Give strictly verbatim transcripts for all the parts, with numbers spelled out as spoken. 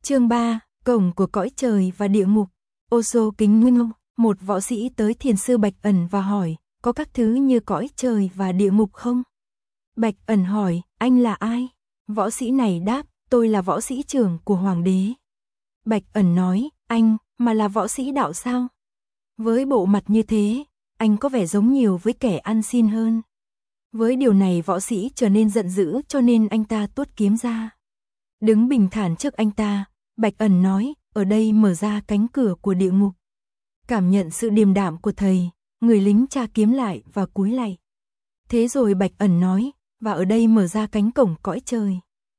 Chương ba, Cổng của cõi trời và địa ngục. Ô Sô Kính Nguyên, một võ sĩ tới thiền sư Bạch Ẩn và hỏi, có các thứ như cõi trời và địa ngục không? Bạch Ẩn hỏi, anh là ai? Võ sĩ này đáp, tôi là võ sĩ trưởng của hoàng đế. Bạch Ẩn nói, anh, mà là võ sĩ đạo sao? Với bộ mặt như thế, anh có vẻ giống nhiều với kẻ ăn xin hơn. Với điều này võ sĩ trở nên giận dữ cho nên anh ta tuốt kiếm ra. Đứng bình thản trước anh ta, Bạch Ẩn nói, ở đây mở ra cánh cửa của địa ngục. Cảm nhận sự điềm đạm của thầy, người lính tra kiếm lại và cúi lạy. Thế rồi Bạch Ẩn nói, và ở đây mở ra cánh cổng cõi trời.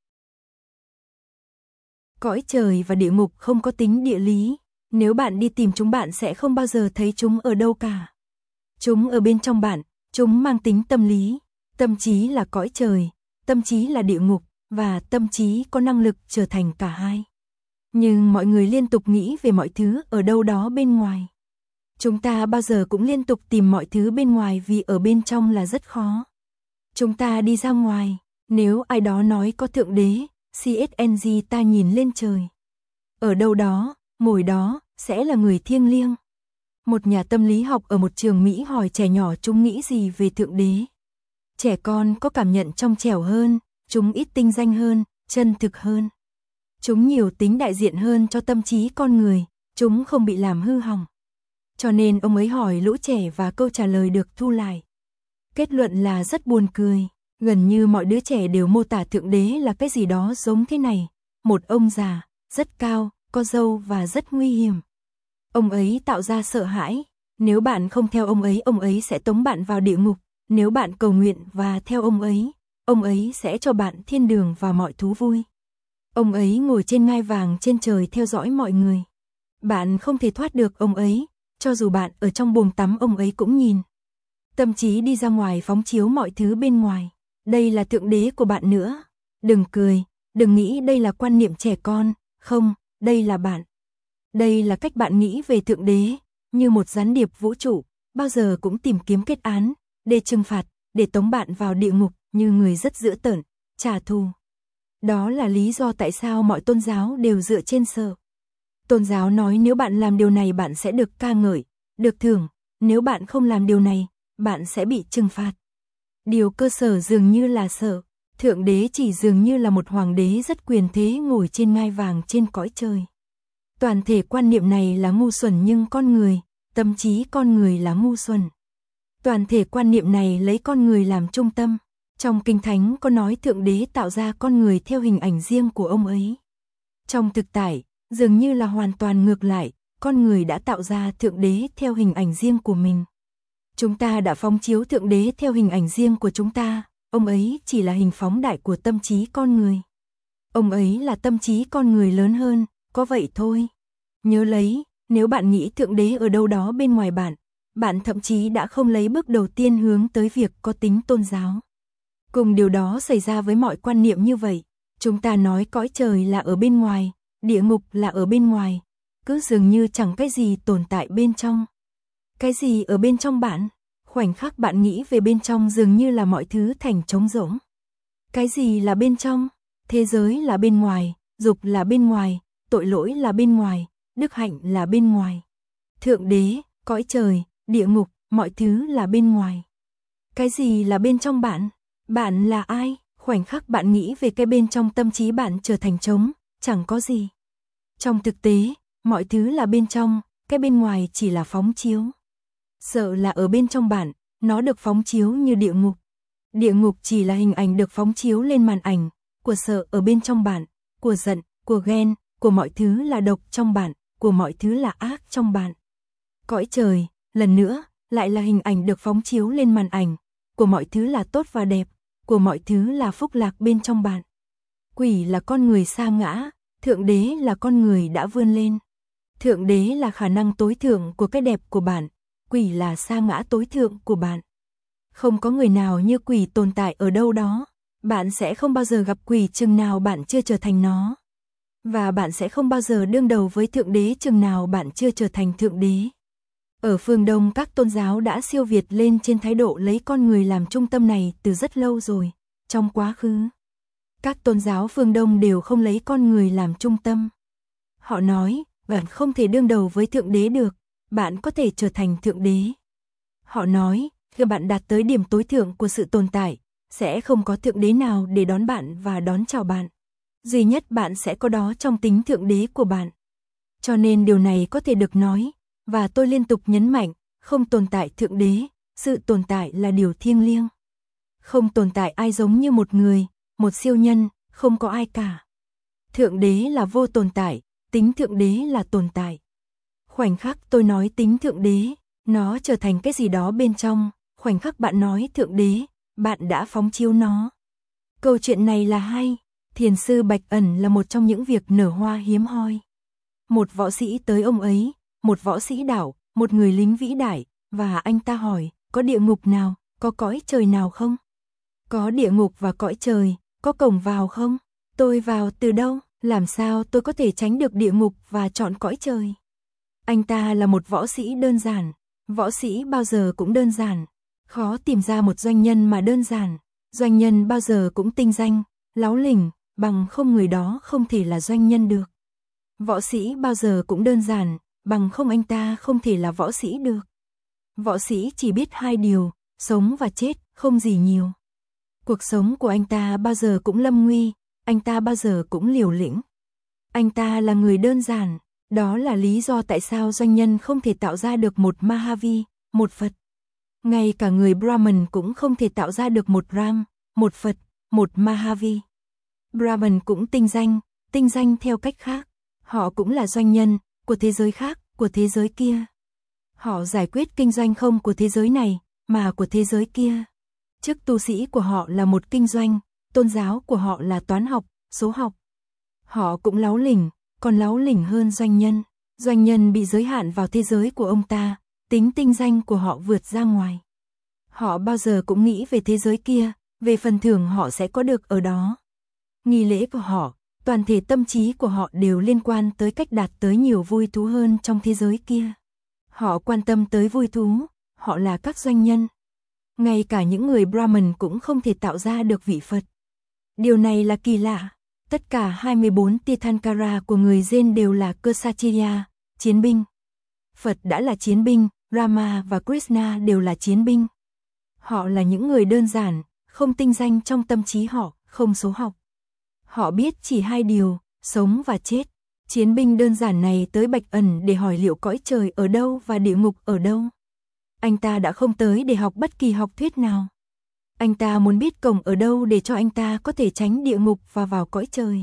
Cõi trời và địa ngục không có tính địa lý, nếu bạn đi tìm chúng bạn sẽ không bao giờ thấy chúng ở đâu cả. Chúng ở bên trong bạn, chúng mang tính tâm lý, tâm trí là cõi trời, tâm trí là địa ngục, và tâm trí có năng lực trở thành cả hai. Nhưng mọi người liên tục nghĩ về mọi thứ ở đâu đó bên ngoài. Chúng ta bao giờ cũng liên tục tìm mọi thứ bên ngoài vì ở bên trong là rất khó. Chúng ta đi ra ngoài, nếu ai đó nói có Thượng Đế, xê ét en giê ta nhìn lên trời. Ở đâu đó, ngồi đó, sẽ là người thiêng liêng. Một nhà tâm lý học ở một trường Mỹ hỏi trẻ nhỏ chúng nghĩ gì về Thượng Đế. Trẻ con có cảm nhận trong trẻo hơn, chúng ít tinh danh hơn, chân thực hơn. Chúng nhiều tính đại diện hơn cho tâm trí con người, chúng không bị làm hư hỏng. Cho nên ông ấy hỏi lũ trẻ và câu trả lời được thu lại. Kết luận là rất buồn cười, gần như mọi đứa trẻ đều mô tả Thượng Đế là cái gì đó giống thế này. Một ông già, rất cao, có râu và rất nguy hiểm. Ông ấy tạo ra sợ hãi, nếu bạn không theo ông ấy, ông ấy sẽ tống bạn vào địa ngục. Nếu bạn cầu nguyện và theo ông ấy, ông ấy sẽ cho bạn thiên đường và mọi thú vui. Ông ấy ngồi trên ngai vàng trên trời theo dõi mọi người. Bạn không thể thoát được ông ấy, cho dù bạn ở trong buồng tắm ông ấy cũng nhìn. Tâm trí đi ra ngoài phóng chiếu mọi thứ bên ngoài. Đây là Thượng Đế của bạn nữa. Đừng cười, đừng nghĩ đây là quan niệm trẻ con, không, đây là bạn. Đây là cách bạn nghĩ về Thượng Đế, như một gián điệp vũ trụ, bao giờ cũng tìm kiếm kết án, để trừng phạt, để tống bạn vào địa ngục như người rất dữ tợn, trả thù. Đó là lý do tại sao mọi tôn giáo đều dựa trên sợ. Tôn giáo nói nếu bạn làm điều này bạn sẽ được ca ngợi, được thưởng, nếu bạn không làm điều này, bạn sẽ bị trừng phạt. Điều cơ sở dường như là sợ, Thượng Đế chỉ dường như là một hoàng đế rất quyền thế ngồi trên ngai vàng trên cõi trời. Toàn thể quan niệm này là ngu xuẩn nhưng con người, tâm trí con người là ngu xuẩn. Toàn thể quan niệm này lấy con người làm trung tâm. Trong Kinh Thánh có nói Thượng Đế tạo ra con người theo hình ảnh riêng của ông ấy. Trong thực tại, dường như là hoàn toàn ngược lại, con người đã tạo ra Thượng Đế theo hình ảnh riêng của mình. Chúng ta đã phóng chiếu Thượng Đế theo hình ảnh riêng của chúng ta, ông ấy chỉ là hình phóng đại của tâm trí con người. Ông ấy là tâm trí con người lớn hơn, có vậy thôi. Nhớ lấy, nếu bạn nghĩ Thượng Đế ở đâu đó bên ngoài bạn, bạn thậm chí đã không lấy bước đầu tiên hướng tới việc có tính tôn giáo. Cùng điều đó xảy ra với mọi quan niệm như vậy, chúng ta nói cõi trời là ở bên ngoài, địa ngục là ở bên ngoài, cứ dường như chẳng cái gì tồn tại bên trong. Cái gì ở bên trong bạn? Khoảnh khắc bạn nghĩ về bên trong dường như là mọi thứ thành trống rỗng. Cái gì là bên trong? Thế giới là bên ngoài, dục là bên ngoài, tội lỗi là bên ngoài, đức hạnh là bên ngoài. Thượng Đế, cõi trời, địa ngục, mọi thứ là bên ngoài. Cái gì là bên trong bạn? Bạn là ai? Khoảnh khắc bạn nghĩ về cái bên trong tâm trí bạn trở thành trống, chẳng có gì. Trong thực tế, mọi thứ là bên trong, cái bên ngoài chỉ là phóng chiếu. Sợ là ở bên trong bạn, nó được phóng chiếu như địa ngục. Địa ngục chỉ là hình ảnh được phóng chiếu lên màn ảnh, của sợ ở bên trong bạn, của giận, của ghen, của mọi thứ là độc trong bạn, của mọi thứ là ác trong bạn. Cõi trời, lần nữa, lại là hình ảnh được phóng chiếu lên màn ảnh, của mọi thứ là tốt và đẹp, của mọi thứ là phúc lạc bên trong bạn. Quỷ là con người sa ngã, Thượng Đế là con người đã vươn lên. Thượng Đế là khả năng tối thượng của cái đẹp của bạn, quỷ là sa ngã tối thượng của bạn. Không có người nào như quỷ tồn tại ở đâu đó, bạn sẽ không bao giờ gặp quỷ chừng nào bạn chưa trở thành nó. Và bạn sẽ không bao giờ đương đầu với Thượng Đế chừng nào bạn chưa trở thành Thượng Đế. Ở phương Đông các tôn giáo đã siêu việt lên trên thái độ lấy con người làm trung tâm này từ rất lâu rồi, trong quá khứ. Các tôn giáo phương Đông đều không lấy con người làm trung tâm. Họ nói, bạn không thể đương đầu với Thượng Đế được, bạn có thể trở thành Thượng Đế. Họ nói, khi bạn đạt tới điểm tối thượng của sự tồn tại, sẽ không có Thượng Đế nào để đón bạn và đón chào bạn. Duy nhất bạn sẽ có đó trong tính Thượng Đế của bạn. Cho nên điều này có thể được nói, và tôi liên tục nhấn mạnh, không tồn tại Thượng Đế, sự tồn tại là điều thiêng liêng. Không tồn tại ai giống như một người, một siêu nhân, không có ai cả. Thượng Đế là vô tồn tại, tính Thượng Đế là tồn tại. Khoảnh khắc tôi nói tính Thượng Đế, nó trở thành cái gì đó bên trong, khoảnh khắc bạn nói Thượng Đế, bạn đã phóng chiếu nó. Câu chuyện này là hay, thiền sư Bạch Ẩn là một trong những việc nở hoa hiếm hoi. Một võ sĩ tới ông ấy, một võ sĩ đạo, một người lính vĩ đại, và anh ta hỏi, có địa ngục nào, có cõi trời nào không? Có địa ngục và cõi trời, có cổng vào không? Tôi vào từ đâu? Làm sao tôi có thể tránh được địa ngục và chọn cõi trời? Anh ta là một võ sĩ đơn giản, võ sĩ bao giờ cũng đơn giản, khó tìm ra một doanh nhân mà đơn giản, doanh nhân bao giờ cũng tinh danh, láo lỉnh, bằng không người đó không thể là doanh nhân được. Võ sĩ bao giờ cũng đơn giản, bằng không anh ta không thể là võ sĩ được. Võ sĩ chỉ biết hai điều, sống và chết, không gì nhiều. Cuộc sống của anh ta bao giờ cũng lâm nguy, anh ta bao giờ cũng liều lĩnh. Anh ta là người đơn giản, đó là lý do tại sao doanh nhân không thể tạo ra được một Mahavi, một Phật. Ngay cả người Brahman cũng không thể tạo ra được một Ram, một Phật, một Mahavi. Brahman cũng tinh danh, tinh danh theo cách khác. Họ cũng là doanh nhân, của thế giới khác, của thế giới kia. Họ giải quyết kinh doanh không của thế giới này, mà của thế giới kia. Chức tu sĩ của họ là một kinh doanh, tôn giáo của họ là toán học, số học. Họ cũng láo lỉnh, còn láo lỉnh hơn doanh nhân. Doanh nhân bị giới hạn vào thế giới của ông ta, tính tinh danh của họ vượt ra ngoài. Họ bao giờ cũng nghĩ về thế giới kia, về phần thưởng họ sẽ có được ở đó. Nghi lễ của họ, toàn thể tâm trí của họ đều liên quan tới cách đạt tới nhiều vui thú hơn trong thế giới kia. Họ quan tâm tới vui thú, họ là các doanh nhân. Ngay cả những người Brahman cũng không thể tạo ra được vị Phật. Điều này là kỳ lạ. Tất cả hai mươi bốn Tirthankara của người Jain đều là Kshatriya, chiến binh. Phật đã là chiến binh, Rama và Krishna đều là chiến binh. Họ là những người đơn giản, không tinh danh trong tâm trí họ, không số học. Họ biết chỉ hai điều, sống và chết. Chiến binh đơn giản này tới Bạch Ẩn để hỏi liệu cõi trời ở đâu và địa ngục ở đâu. Anh ta đã không tới để học bất kỳ học thuyết nào. Anh ta muốn biết cổng ở đâu để cho anh ta có thể tránh địa ngục và vào cõi trời.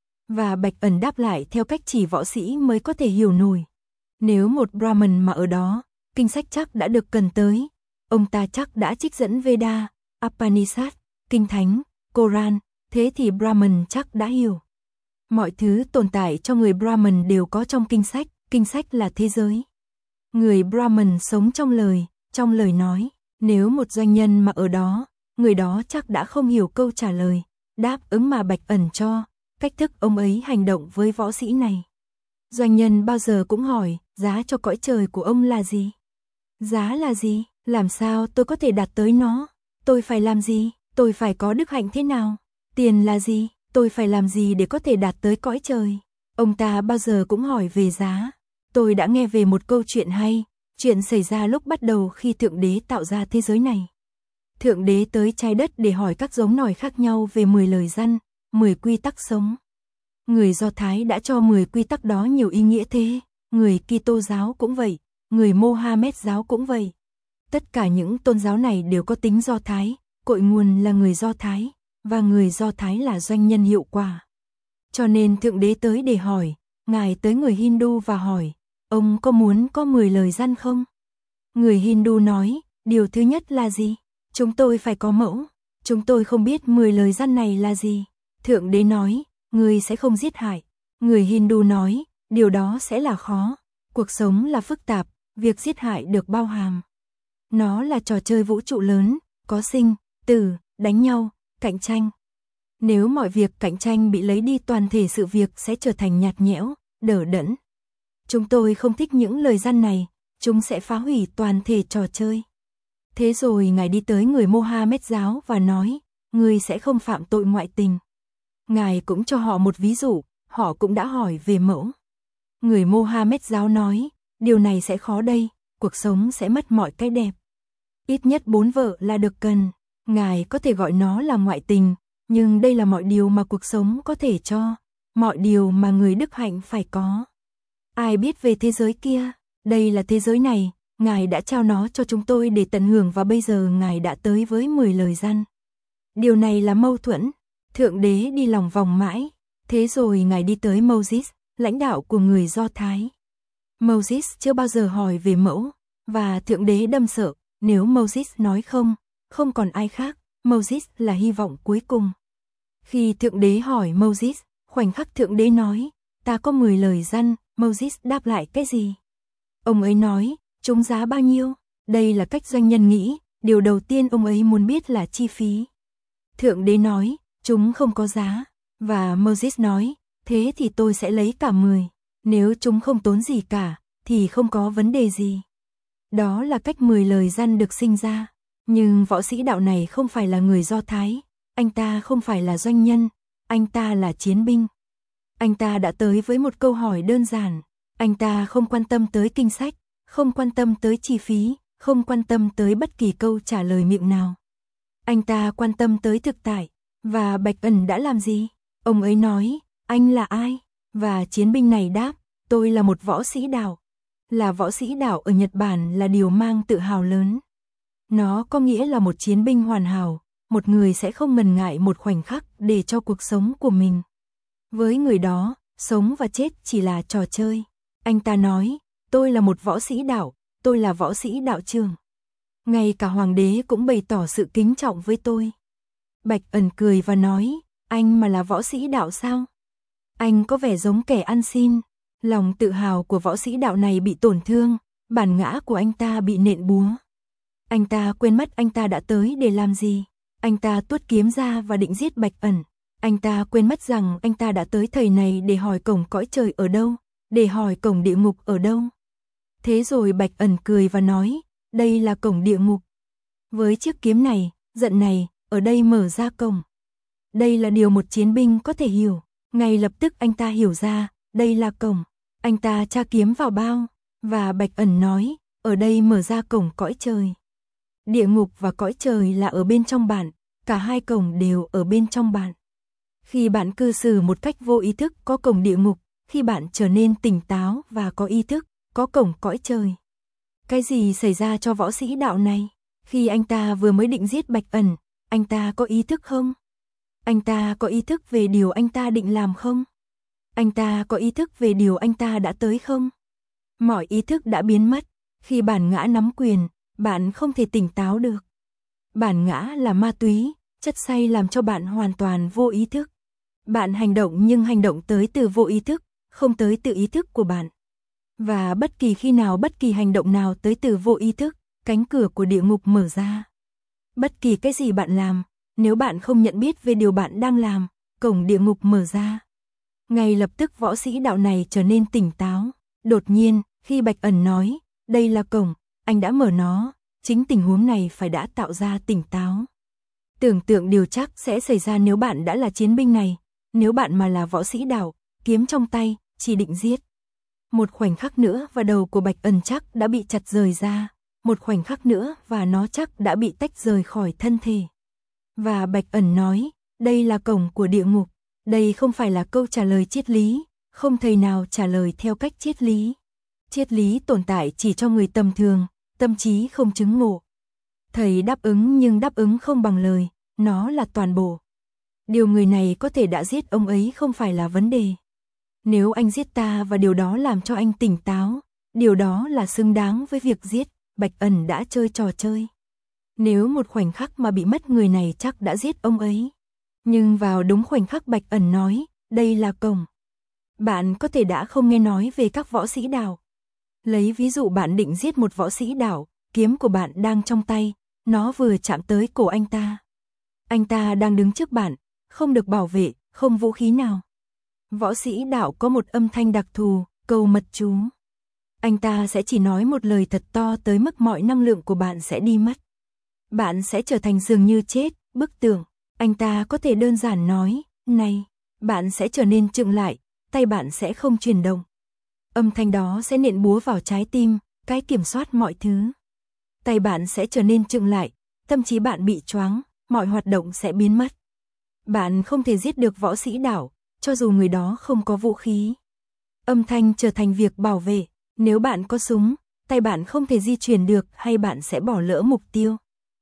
Và Bạch Ẩn đáp lại theo cách chỉ võ sĩ mới có thể hiểu nổi. Nếu một Brahman mà ở đó, kinh sách chắc đã được cần tới. Ông ta chắc đã trích dẫn Veda, Upanishad, Kinh Thánh, Koran, thế thì Brahman chắc đã hiểu. Mọi thứ tồn tại cho người Brahman đều có trong kinh sách, kinh sách là thế giới. Người Brahman sống trong lời, trong lời nói, nếu một doanh nhân mà ở đó, người đó chắc đã không hiểu câu trả lời, đáp ứng mà Bạch Ẩn cho, cách thức ông ấy hành động với võ sĩ này. Doanh nhân bao giờ cũng hỏi, giá cho cõi trời của ông là gì? Giá là gì? Làm sao tôi có thể đạt tới nó? Tôi phải làm gì? Tôi phải có đức hạnh thế nào? Tiền là gì? Tôi phải làm gì để có thể đạt tới cõi trời? Ông ta bao giờ cũng hỏi về giá. Tôi đã nghe về một câu chuyện hay, chuyện xảy ra lúc bắt đầu khi Thượng Đế tạo ra thế giới này. Thượng Đế tới trái đất để hỏi các giống nòi khác nhau về mười lời răn, mười quy tắc sống. Người Do Thái đã cho mười quy tắc đó nhiều ý nghĩa thế, người Kitô giáo cũng vậy, người Mohammed giáo cũng vậy. Tất cả những tôn giáo này đều có tính Do Thái, cội nguồn là người Do Thái, và người Do Thái là doanh nhân hiệu quả. Cho nên Thượng Đế tới để hỏi, Ngài tới người Hindu và hỏi, ông có muốn có mười lời răn không? Người Hindu nói, điều thứ nhất là gì? Chúng tôi phải có mẫu, chúng tôi không biết mười lời răn này là gì. Thượng Đế nói, người sẽ không giết hại. Người Hindu nói, điều đó sẽ là khó. Cuộc sống là phức tạp, việc giết hại được bao hàm. Nó là trò chơi vũ trụ lớn, có sinh, tử, đánh nhau, cạnh tranh. Nếu mọi việc cạnh tranh bị lấy đi toàn thể sự việc sẽ trở thành nhạt nhẽo, đờ đẫn. Chúng tôi không thích những lời răn này, chúng sẽ phá hủy toàn thể trò chơi. Thế rồi Ngài đi tới người Mohammed giáo và nói, người sẽ không phạm tội ngoại tình. Ngài cũng cho họ một ví dụ, họ cũng đã hỏi về mẫu. Người Mohammed giáo nói, điều này sẽ khó đây, cuộc sống sẽ mất mọi cái đẹp. Ít nhất bốn vợ là được cần. Ngài có thể gọi nó là ngoại tình, nhưng đây là mọi điều mà cuộc sống có thể cho, mọi điều mà người đức hạnh phải có. Ai biết về thế giới kia? Đây là thế giới này, Ngài đã trao nó cho chúng tôi để tận hưởng và bây giờ Ngài đã tới với mười lời răn. Điều này là mâu thuẫn. Thượng đế đi lòng vòng mãi. Thế rồi Ngài đi tới Moses, lãnh đạo của người Do Thái. Moses chưa bao giờ hỏi về mẫu, và Thượng đế đâm sợ, nếu Moses nói không, không còn ai khác, Moses là hy vọng cuối cùng. Khi Thượng đế hỏi Moses, khoảnh khắc Thượng đế nói, ta có mười lời răn, Moses đáp lại cái gì? Ông ấy nói, chúng giá bao nhiêu? Đây là cách doanh nhân nghĩ, điều đầu tiên ông ấy muốn biết là chi phí. Thượng đế nói, chúng không có giá, và Moses nói, thế thì tôi sẽ lấy cả mười, nếu chúng không tốn gì cả, thì không có vấn đề gì. Đó là cách mười lời răn được sinh ra, nhưng võ sĩ đạo này không phải là người Do Thái, anh ta không phải là doanh nhân, anh ta là chiến binh. Anh ta đã tới với một câu hỏi đơn giản, anh ta không quan tâm tới kinh sách, không quan tâm tới chi phí, không quan tâm tới bất kỳ câu trả lời miệng nào. Anh ta quan tâm tới thực tại, và Bạch Ẩn đã làm gì? Ông ấy nói, anh là ai? Và chiến binh này đáp, tôi là một võ sĩ đạo. Là võ sĩ đạo ở Nhật Bản là điều mang tự hào lớn. Nó có nghĩa là một chiến binh hoàn hảo, một người sẽ không ngần ngại một khoảnh khắc để cho cuộc sống của mình. Với người đó, sống và chết chỉ là trò chơi. Anh ta nói, tôi là một võ sĩ đạo, tôi là võ sĩ đạo trường. Ngay cả hoàng đế cũng bày tỏ sự kính trọng với tôi. Bạch Ẩn cười và nói, anh mà là võ sĩ đạo sao? Anh có vẻ giống kẻ ăn xin. Lòng tự hào của võ sĩ đạo này bị tổn thương, bản ngã của anh ta bị nện búa. Anh ta quên mất anh ta đã tới để làm gì. Anh ta tuốt kiếm ra và định giết Bạch Ẩn. Anh ta quên mất rằng anh ta đã tới thời này để hỏi cổng cõi trời ở đâu, để hỏi cổng địa ngục ở đâu. Thế rồi Bạch Ẩn cười và nói, đây là cổng địa ngục. Với chiếc kiếm này, giận này, ở đây mở ra cổng. Đây là điều một chiến binh có thể hiểu. Ngay lập tức anh ta hiểu ra, đây là cổng. Anh ta tra kiếm vào bao, và Bạch Ẩn nói, ở đây mở ra cổng cõi trời. Địa ngục và cõi trời là ở bên trong bạn, cả hai cổng đều ở bên trong bạn. Khi bạn cư xử một cách vô ý thức có cổng địa ngục, khi bạn trở nên tỉnh táo và có ý thức, có cổng cõi trời. Cái gì xảy ra cho võ sĩ đạo này? Khi anh ta vừa mới định giết Bạch Ẩn, anh ta có ý thức không? Anh ta có ý thức về điều anh ta định làm không? Anh ta có ý thức về điều anh ta đã tới không? Mọi ý thức đã biến mất. Khi bản ngã nắm quyền, bạn không thể tỉnh táo được. Bản ngã là ma túy, chất say làm cho bạn hoàn toàn vô ý thức. Bạn hành động nhưng hành động tới từ vô ý thức, không tới từ ý thức của bạn. Và bất kỳ khi nào bất kỳ hành động nào tới từ vô ý thức, cánh cửa của địa ngục mở ra. Bất kỳ cái gì bạn làm, nếu bạn không nhận biết về điều bạn đang làm, cổng địa ngục mở ra. Ngay lập tức võ sĩ đạo này trở nên tỉnh táo. Đột nhiên, khi Bạch Ẩn nói, đây là cổng, anh đã mở nó, chính tình huống này phải đã tạo ra tỉnh táo. Tưởng tượng điều chắc sẽ xảy ra nếu bạn đã là chiến binh này, nếu bạn mà là võ sĩ đạo, kiếm trong tay, chỉ định giết. Một khoảnh khắc nữa và đầu của Bạch Ẩn chắc đã bị chặt rời ra, một khoảnh khắc nữa và nó chắc đã bị tách rời khỏi thân thể. Và Bạch Ẩn nói, đây là cổng của địa ngục, đây không phải là câu trả lời triết lý, không thầy nào trả lời theo cách triết lý. Triết lý tồn tại chỉ cho người tầm thường, tâm trí không chứng ngộ. Thầy đáp ứng nhưng đáp ứng không bằng lời, nó là toàn bộ. Điều người này có thể đã giết ông ấy không phải là vấn đề. Nếu anh giết ta và điều đó làm cho anh tỉnh táo, điều đó là xứng đáng với việc giết, Bạch Ẩn đã chơi trò chơi. Nếu một khoảnh khắc mà bị mất người này chắc đã giết ông ấy. Nhưng vào đúng khoảnh khắc Bạch Ẩn nói, đây là cổng. Bạn có thể đã không nghe nói về các võ sĩ đạo. Lấy ví dụ bạn định giết một võ sĩ đạo, kiếm của bạn đang trong tay, nó vừa chạm tới cổ anh ta. Anh ta đang đứng trước bạn, không được bảo vệ, không vũ khí nào. Võ sĩ đạo có một âm thanh đặc thù, câu mật chú. Anh ta sẽ chỉ nói một lời thật to tới mức mọi năng lượng của bạn sẽ đi mất. Bạn sẽ trở thành dường như chết, bức tường. Anh ta có thể đơn giản nói, này, bạn sẽ trở nên chững lại, tay bạn sẽ không chuyển động. Âm thanh đó sẽ nện búa vào trái tim, cái kiểm soát mọi thứ. Tay bạn sẽ trở nên chững lại, tâm trí bạn bị choáng, mọi hoạt động sẽ biến mất. Bạn không thể giết được võ sĩ đảo, cho dù người đó không có vũ khí. Âm thanh trở thành việc bảo vệ, nếu bạn có súng, tay bạn không thể di chuyển được hay bạn sẽ bỏ lỡ mục tiêu.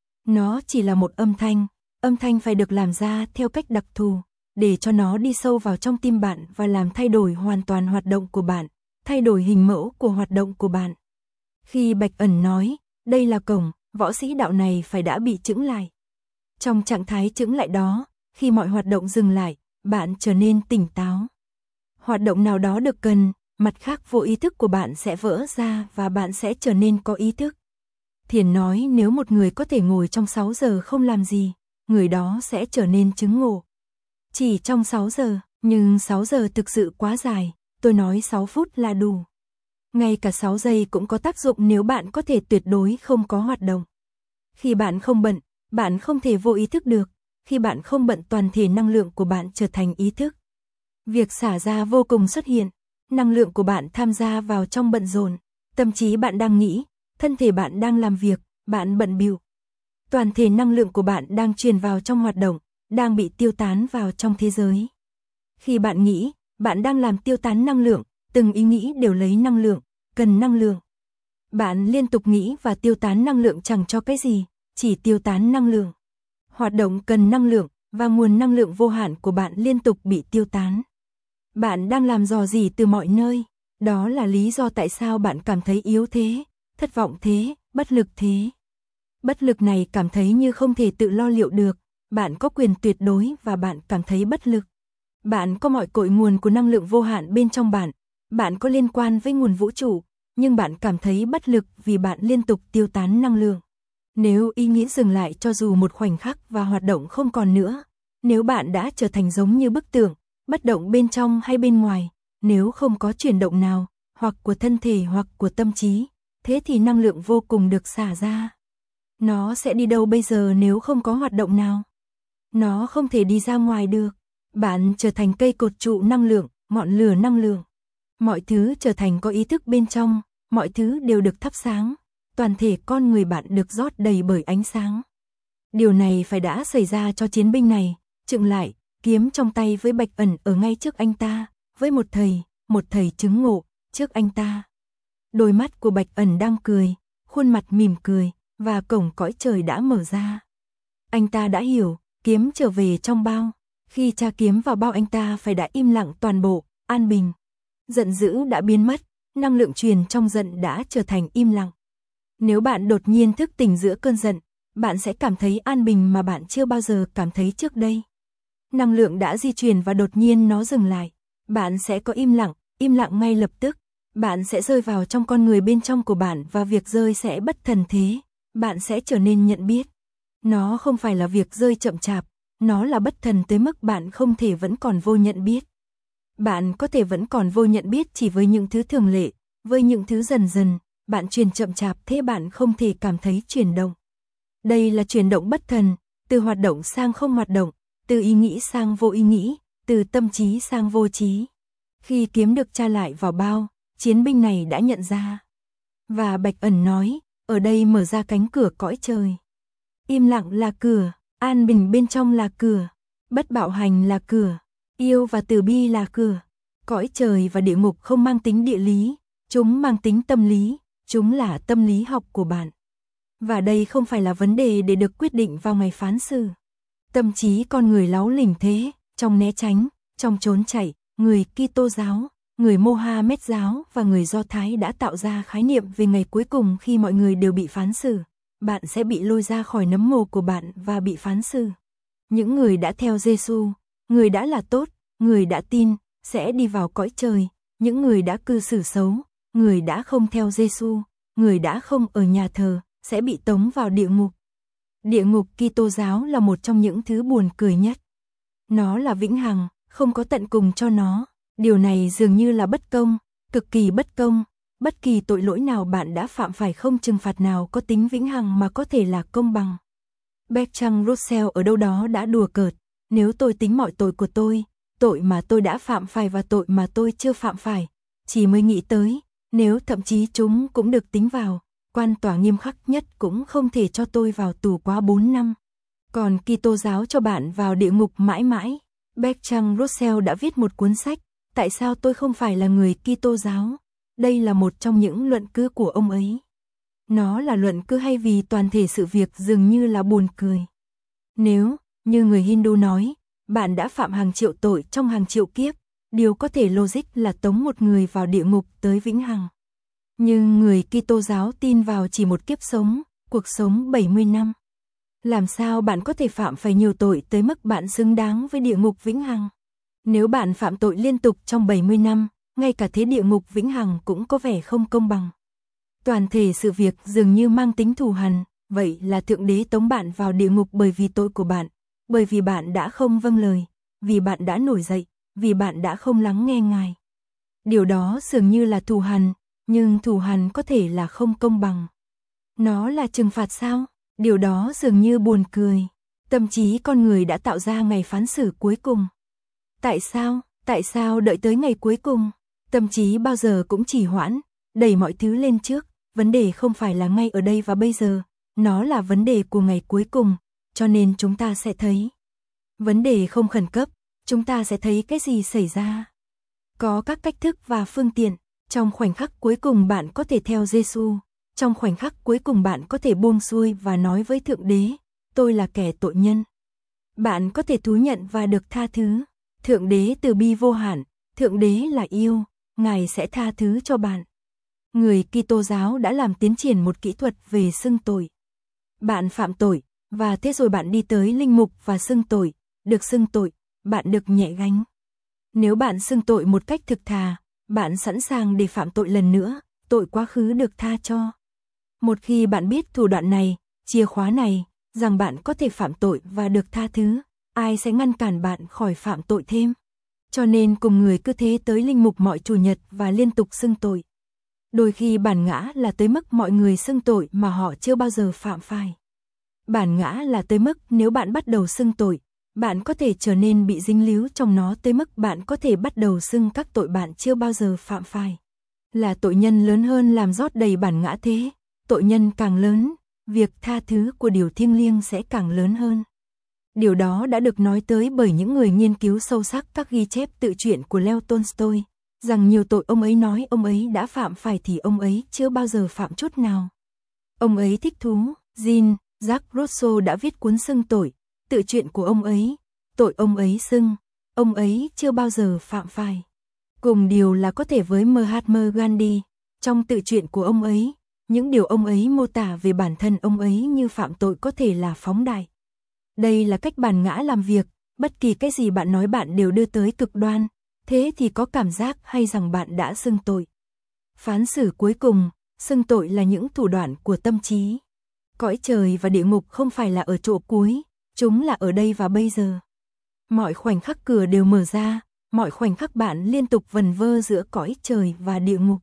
Nó chỉ là một âm thanh, âm thanh phải được làm ra theo cách đặc thù, để cho nó đi sâu vào trong tim bạn và làm thay đổi hoàn toàn hoạt động của bạn, thay đổi hình mẫu của hoạt động của bạn. Khi Bạch Ẩn nói, đây là cổng, võ sĩ đạo này phải đã bị chững lại. Trong trạng thái chững lại đó, khi mọi hoạt động dừng lại, bạn trở nên tỉnh táo. Hoạt động nào đó được cần, mặt khác vô ý thức của bạn sẽ vỡ ra và bạn sẽ trở nên có ý thức. Thiền nói nếu một người có thể ngồi trong sáu giờ không làm gì, người đó sẽ trở nên chứng ngộ. Chỉ trong sáu giờ, nhưng sáu giờ thực sự quá dài, tôi nói sáu phút là đủ. Ngay cả sáu giây cũng có tác dụng nếu bạn có thể tuyệt đối không có hoạt động. Khi bạn không bận, bạn không thể vô ý thức được, khi bạn không bận toàn thể năng lượng của bạn trở thành ý thức. Việc xả ra vô cùng xuất hiện, năng lượng của bạn tham gia vào trong bận rộn, tâm trí bạn đang nghĩ, thân thể bạn đang làm việc, bạn bận bịu. Toàn thể năng lượng của bạn đang truyền vào trong hoạt động, đang bị tiêu tán vào trong thế giới. Khi bạn nghĩ, bạn đang làm tiêu tán năng lượng, từng ý nghĩ đều lấy năng lượng, cần năng lượng. Bạn liên tục nghĩ và tiêu tán năng lượng chẳng cho cái gì, chỉ tiêu tán năng lượng. Hoạt động cần năng lượng, và nguồn năng lượng vô hạn của bạn liên tục bị tiêu tán. Bạn đang làm dò dỉ từ mọi nơi, đó là lý do tại sao bạn cảm thấy yếu thế, thất vọng thế, bất lực thế. Bất lực này cảm thấy như không thể tự lo liệu được, bạn có quyền tuyệt đối và bạn cảm thấy bất lực. Bạn có mọi cội nguồn của năng lượng vô hạn bên trong bạn, bạn có liên quan với nguồn vũ trụ, nhưng bạn cảm thấy bất lực vì bạn liên tục tiêu tán năng lượng. Nếu ý nghĩ dừng lại cho dù một khoảnh khắc và hoạt động không còn nữa, nếu bạn đã trở thành giống như bức tượng, bất động bên trong hay bên ngoài, nếu không có chuyển động nào, hoặc của thân thể hoặc của tâm trí, thế thì năng lượng vô cùng được xả ra. Nó sẽ đi đâu bây giờ nếu không có hoạt động nào? Nó không thể đi ra ngoài được. Bạn trở thành cây cột trụ năng lượng, ngọn lửa năng lượng. Mọi thứ trở thành có ý thức bên trong, mọi thứ đều được thắp sáng, toàn thể con người bạn được rót đầy bởi ánh sáng. Điều này phải đã xảy ra cho chiến binh này, chững lại, kiếm trong tay với Bạch Ẩn ở ngay trước anh ta, với một thầy, một thầy chứng ngộ, trước anh ta. Đôi mắt của Bạch Ẩn đang cười, khuôn mặt mỉm cười, và cổng cõi trời đã mở ra. Anh ta đã hiểu, kiếm trở về trong bao. Khi tra kiếm vào bao anh ta phải đã im lặng toàn bộ, an bình. Giận dữ đã biến mất, năng lượng truyền trong giận đã trở thành im lặng. Nếu bạn đột nhiên thức tỉnh giữa cơn giận, bạn sẽ cảm thấy an bình mà bạn chưa bao giờ cảm thấy trước đây. Năng lượng đã di chuyển và đột nhiên nó dừng lại. Bạn sẽ có im lặng, im lặng ngay lập tức. Bạn sẽ rơi vào trong con người bên trong của bạn và việc rơi sẽ bất thần thế. Bạn sẽ trở nên nhận biết. Nó không phải là việc rơi chậm chạp, nó là bất thần tới mức bạn không thể vẫn còn vô nhận biết. Bạn có thể vẫn còn vô nhận biết chỉ với những thứ thường lệ, với những thứ dần dần, bạn chuyển chậm chạp thế bạn không thể cảm thấy chuyển động. Đây là chuyển động bất thần, từ hoạt động sang không hoạt động, từ ý nghĩ sang vô ý nghĩ, từ tâm trí sang vô trí. Khi kiếm được tra lại vào bao, chiến binh này đã nhận ra. Và Bạch Ẩn nói, ở đây mở ra cánh cửa cõi trời. Im lặng là cửa, an bình bên trong là cửa, bất bạo hành là cửa, yêu và từ bi là cửa. Cõi trời và địa ngục không mang tính địa lý, chúng mang tính tâm lý, chúng là tâm lý học của bạn. Và đây không phải là vấn đề để được quyết định vào ngày phán xử. Tâm trí con người láu lỉnh thế, trong né tránh, trong trốn chạy, người Kitô giáo, người Mohammed giáo và người Do Thái đã tạo ra khái niệm về ngày cuối cùng khi mọi người đều bị phán xử. Bạn sẽ bị lôi ra khỏi nấm mồ của bạn và bị phán xử. Những người đã theo Giêsu, người đã là tốt, người đã tin, sẽ đi vào cõi trời. Những người đã cư xử xấu, người đã không theo Giêsu, người đã không ở nhà thờ, sẽ bị tống vào địa ngục. Địa ngục Kitô giáo là một trong những thứ buồn cười nhất. Nó là vĩnh hằng, không có tận cùng cho nó. Điều này dường như là bất công, cực kỳ bất công. Bất kỳ tội lỗi nào bạn đã phạm phải không trừng phạt nào có tính vĩnh hằng mà có thể là công bằng. Bertrand Russell ở đâu đó đã đùa cợt, nếu tôi tính mọi tội của tôi, tội mà tôi đã phạm phải và tội mà tôi chưa phạm phải, chỉ mới nghĩ tới, nếu thậm chí chúng cũng được tính vào, quan tòa nghiêm khắc nhất cũng không thể cho tôi vào tù quá bốn năm. Còn Kitô giáo cho bạn vào địa ngục mãi mãi. Bertrand Russell đã viết một cuốn sách, Tại sao tôi không phải là người Kitô giáo? Đây là một trong những luận cứ của ông ấy. Nó là luận cứ hay vì toàn thể sự việc dường như là buồn cười. Nếu, như người Hindu nói, bạn đã phạm hàng triệu tội trong hàng triệu kiếp, điều có thể logic là tống một người vào địa ngục tới vĩnh hằng. Nhưng người Kitô giáo tin vào chỉ một kiếp sống, cuộc sống bảy mươi năm. Làm sao bạn có thể phạm phải nhiều tội tới mức bạn xứng đáng với địa ngục vĩnh hằng? Nếu bạn phạm tội liên tục trong bảy mươi năm, ngay cả thế địa ngục vĩnh hằng cũng có vẻ không công bằng. Toàn thể sự việc dường như mang tính thù hằn, vậy là Thượng Đế tống bạn vào địa ngục bởi vì tội của bạn, bởi vì bạn đã không vâng lời, vì bạn đã nổi dậy, vì bạn đã không lắng nghe Ngài. Điều đó dường như là thù hằn, nhưng thù hằn có thể là không công bằng. Nó là trừng phạt sao? Điều đó dường như buồn cười. Tâm trí con người đã tạo ra ngày phán xử cuối cùng. Tại sao? Tại sao đợi tới ngày cuối cùng? Tâm trí bao giờ cũng trì hoãn, đẩy mọi thứ lên trước. Vấn đề không phải là ngay ở đây và bây giờ, nó là vấn đề của ngày cuối cùng, cho nên chúng ta sẽ thấy. Vấn đề không khẩn cấp, chúng ta sẽ thấy cái gì xảy ra. Có các cách thức và phương tiện, trong khoảnh khắc cuối cùng bạn có thể theo Giêsu, trong khoảnh khắc cuối cùng bạn có thể buông xuôi và nói với Thượng Đế, tôi là kẻ tội nhân. Bạn có thể thú nhận và được tha thứ. Thượng Đế từ bi vô hạn, Thượng Đế là yêu, Ngài sẽ tha thứ cho bạn. Người Kitô giáo đã làm tiến triển một kỹ thuật về xưng tội. Bạn phạm tội, và thế rồi bạn đi tới linh mục và xưng tội, được xưng tội, bạn được nhẹ gánh. Nếu bạn xưng tội một cách thực thà, bạn sẵn sàng để phạm tội lần nữa, tội quá khứ được tha cho. Một khi bạn biết thủ đoạn này, chìa khóa này, rằng bạn có thể phạm tội và được tha thứ, ai sẽ ngăn cản bạn khỏi phạm tội thêm? Cho nên cùng người cứ thế tới linh mục mọi chủ nhật và liên tục xưng tội. Đôi khi bản ngã là tới mức mọi người xưng tội mà họ chưa bao giờ phạm phải. Bản ngã là tới mức nếu bạn bắt đầu xưng tội, bạn có thể trở nên bị dính líu trong nó tới mức bạn có thể bắt đầu xưng các tội bạn chưa bao giờ phạm phải. Là tội nhân lớn hơn làm rót đầy bản ngã thế, tội nhân càng lớn, việc tha thứ của điều thiêng liêng sẽ càng lớn hơn. Điều đó đã được nói tới bởi những người nghiên cứu sâu sắc các ghi chép tự truyện của Leo Tolstoy, rằng nhiều tội ông ấy nói ông ấy đã phạm phải thì ông ấy chưa bao giờ phạm chút nào. Ông ấy thích thú, Jean, Jacques Rousseau đã viết cuốn xưng tội, tự truyện của ông ấy, tội ông ấy xưng, ông ấy chưa bao giờ phạm phải. Cùng điều là có thể với Mahatma Gandhi, trong tự truyện của ông ấy, những điều ông ấy mô tả về bản thân ông ấy như phạm tội có thể là phóng đại. Đây là cách bản ngã làm việc, bất kỳ cái gì bạn nói bạn đều đưa tới cực đoan, thế thì có cảm giác hay rằng bạn đã xưng tội. Phán xử cuối cùng, xưng tội là những thủ đoạn của tâm trí. Cõi trời và địa ngục không phải là ở chỗ cuối, chúng là ở đây và bây giờ. Mọi khoảnh khắc cửa đều mở ra, mọi khoảnh khắc bạn liên tục vần vơ giữa cõi trời và địa ngục.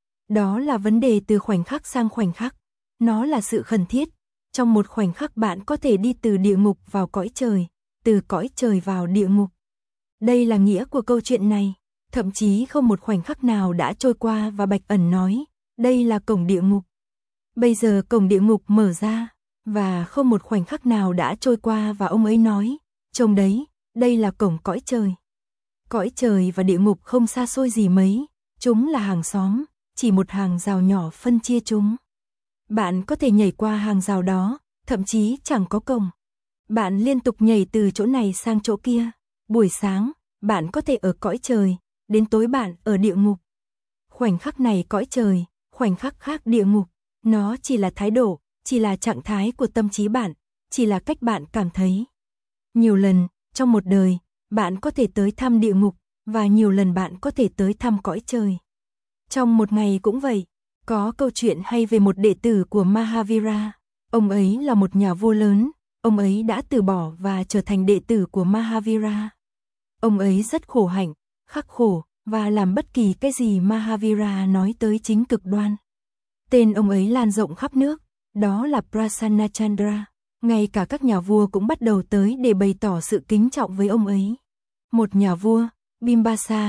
Đó là vấn đề từ khoảnh khắc sang khoảnh khắc, nó là sự khẩn thiết. Trong một khoảnh khắc bạn có thể đi từ địa ngục vào cõi trời, từ cõi trời vào địa ngục. Đây là nghĩa của câu chuyện này, thậm chí không một khoảnh khắc nào đã trôi qua và Bạch Ẩn nói, đây là cổng địa ngục. Bây giờ cổng địa ngục mở ra, và không một khoảnh khắc nào đã trôi qua và ông ấy nói, trông đấy, đây là cổng cõi trời. Cõi trời và địa ngục không xa xôi gì mấy, chúng là hàng xóm, chỉ một hàng rào nhỏ phân chia chúng. Bạn có thể nhảy qua hàng rào đó, thậm chí chẳng có cổng. Bạn liên tục nhảy từ chỗ này sang chỗ kia. Buổi sáng, bạn có thể ở cõi trời, đến tối bạn ở địa ngục. Khoảnh khắc này cõi trời, khoảnh khắc khác địa ngục. Nó chỉ là thái độ, chỉ là trạng thái của tâm trí bạn, chỉ là cách bạn cảm thấy. Nhiều lần, trong một đời, bạn có thể tới thăm địa ngục, và nhiều lần bạn có thể tới thăm cõi trời. Trong một ngày cũng vậy. Có câu chuyện hay về một đệ tử của Mahavira. Ông ấy là một nhà vua lớn, ông ấy đã từ bỏ và trở thành đệ tử của Mahavira. Ông ấy rất khổ hạnh, khắc khổ, và làm bất kỳ cái gì Mahavira nói tới chính cực đoan. Tên ông ấy lan rộng khắp nước, đó là Prasanna Chandra. Ngay cả các nhà vua cũng bắt đầu tới để bày tỏ sự kính trọng với ông ấy. Một nhà vua, Bimbasa,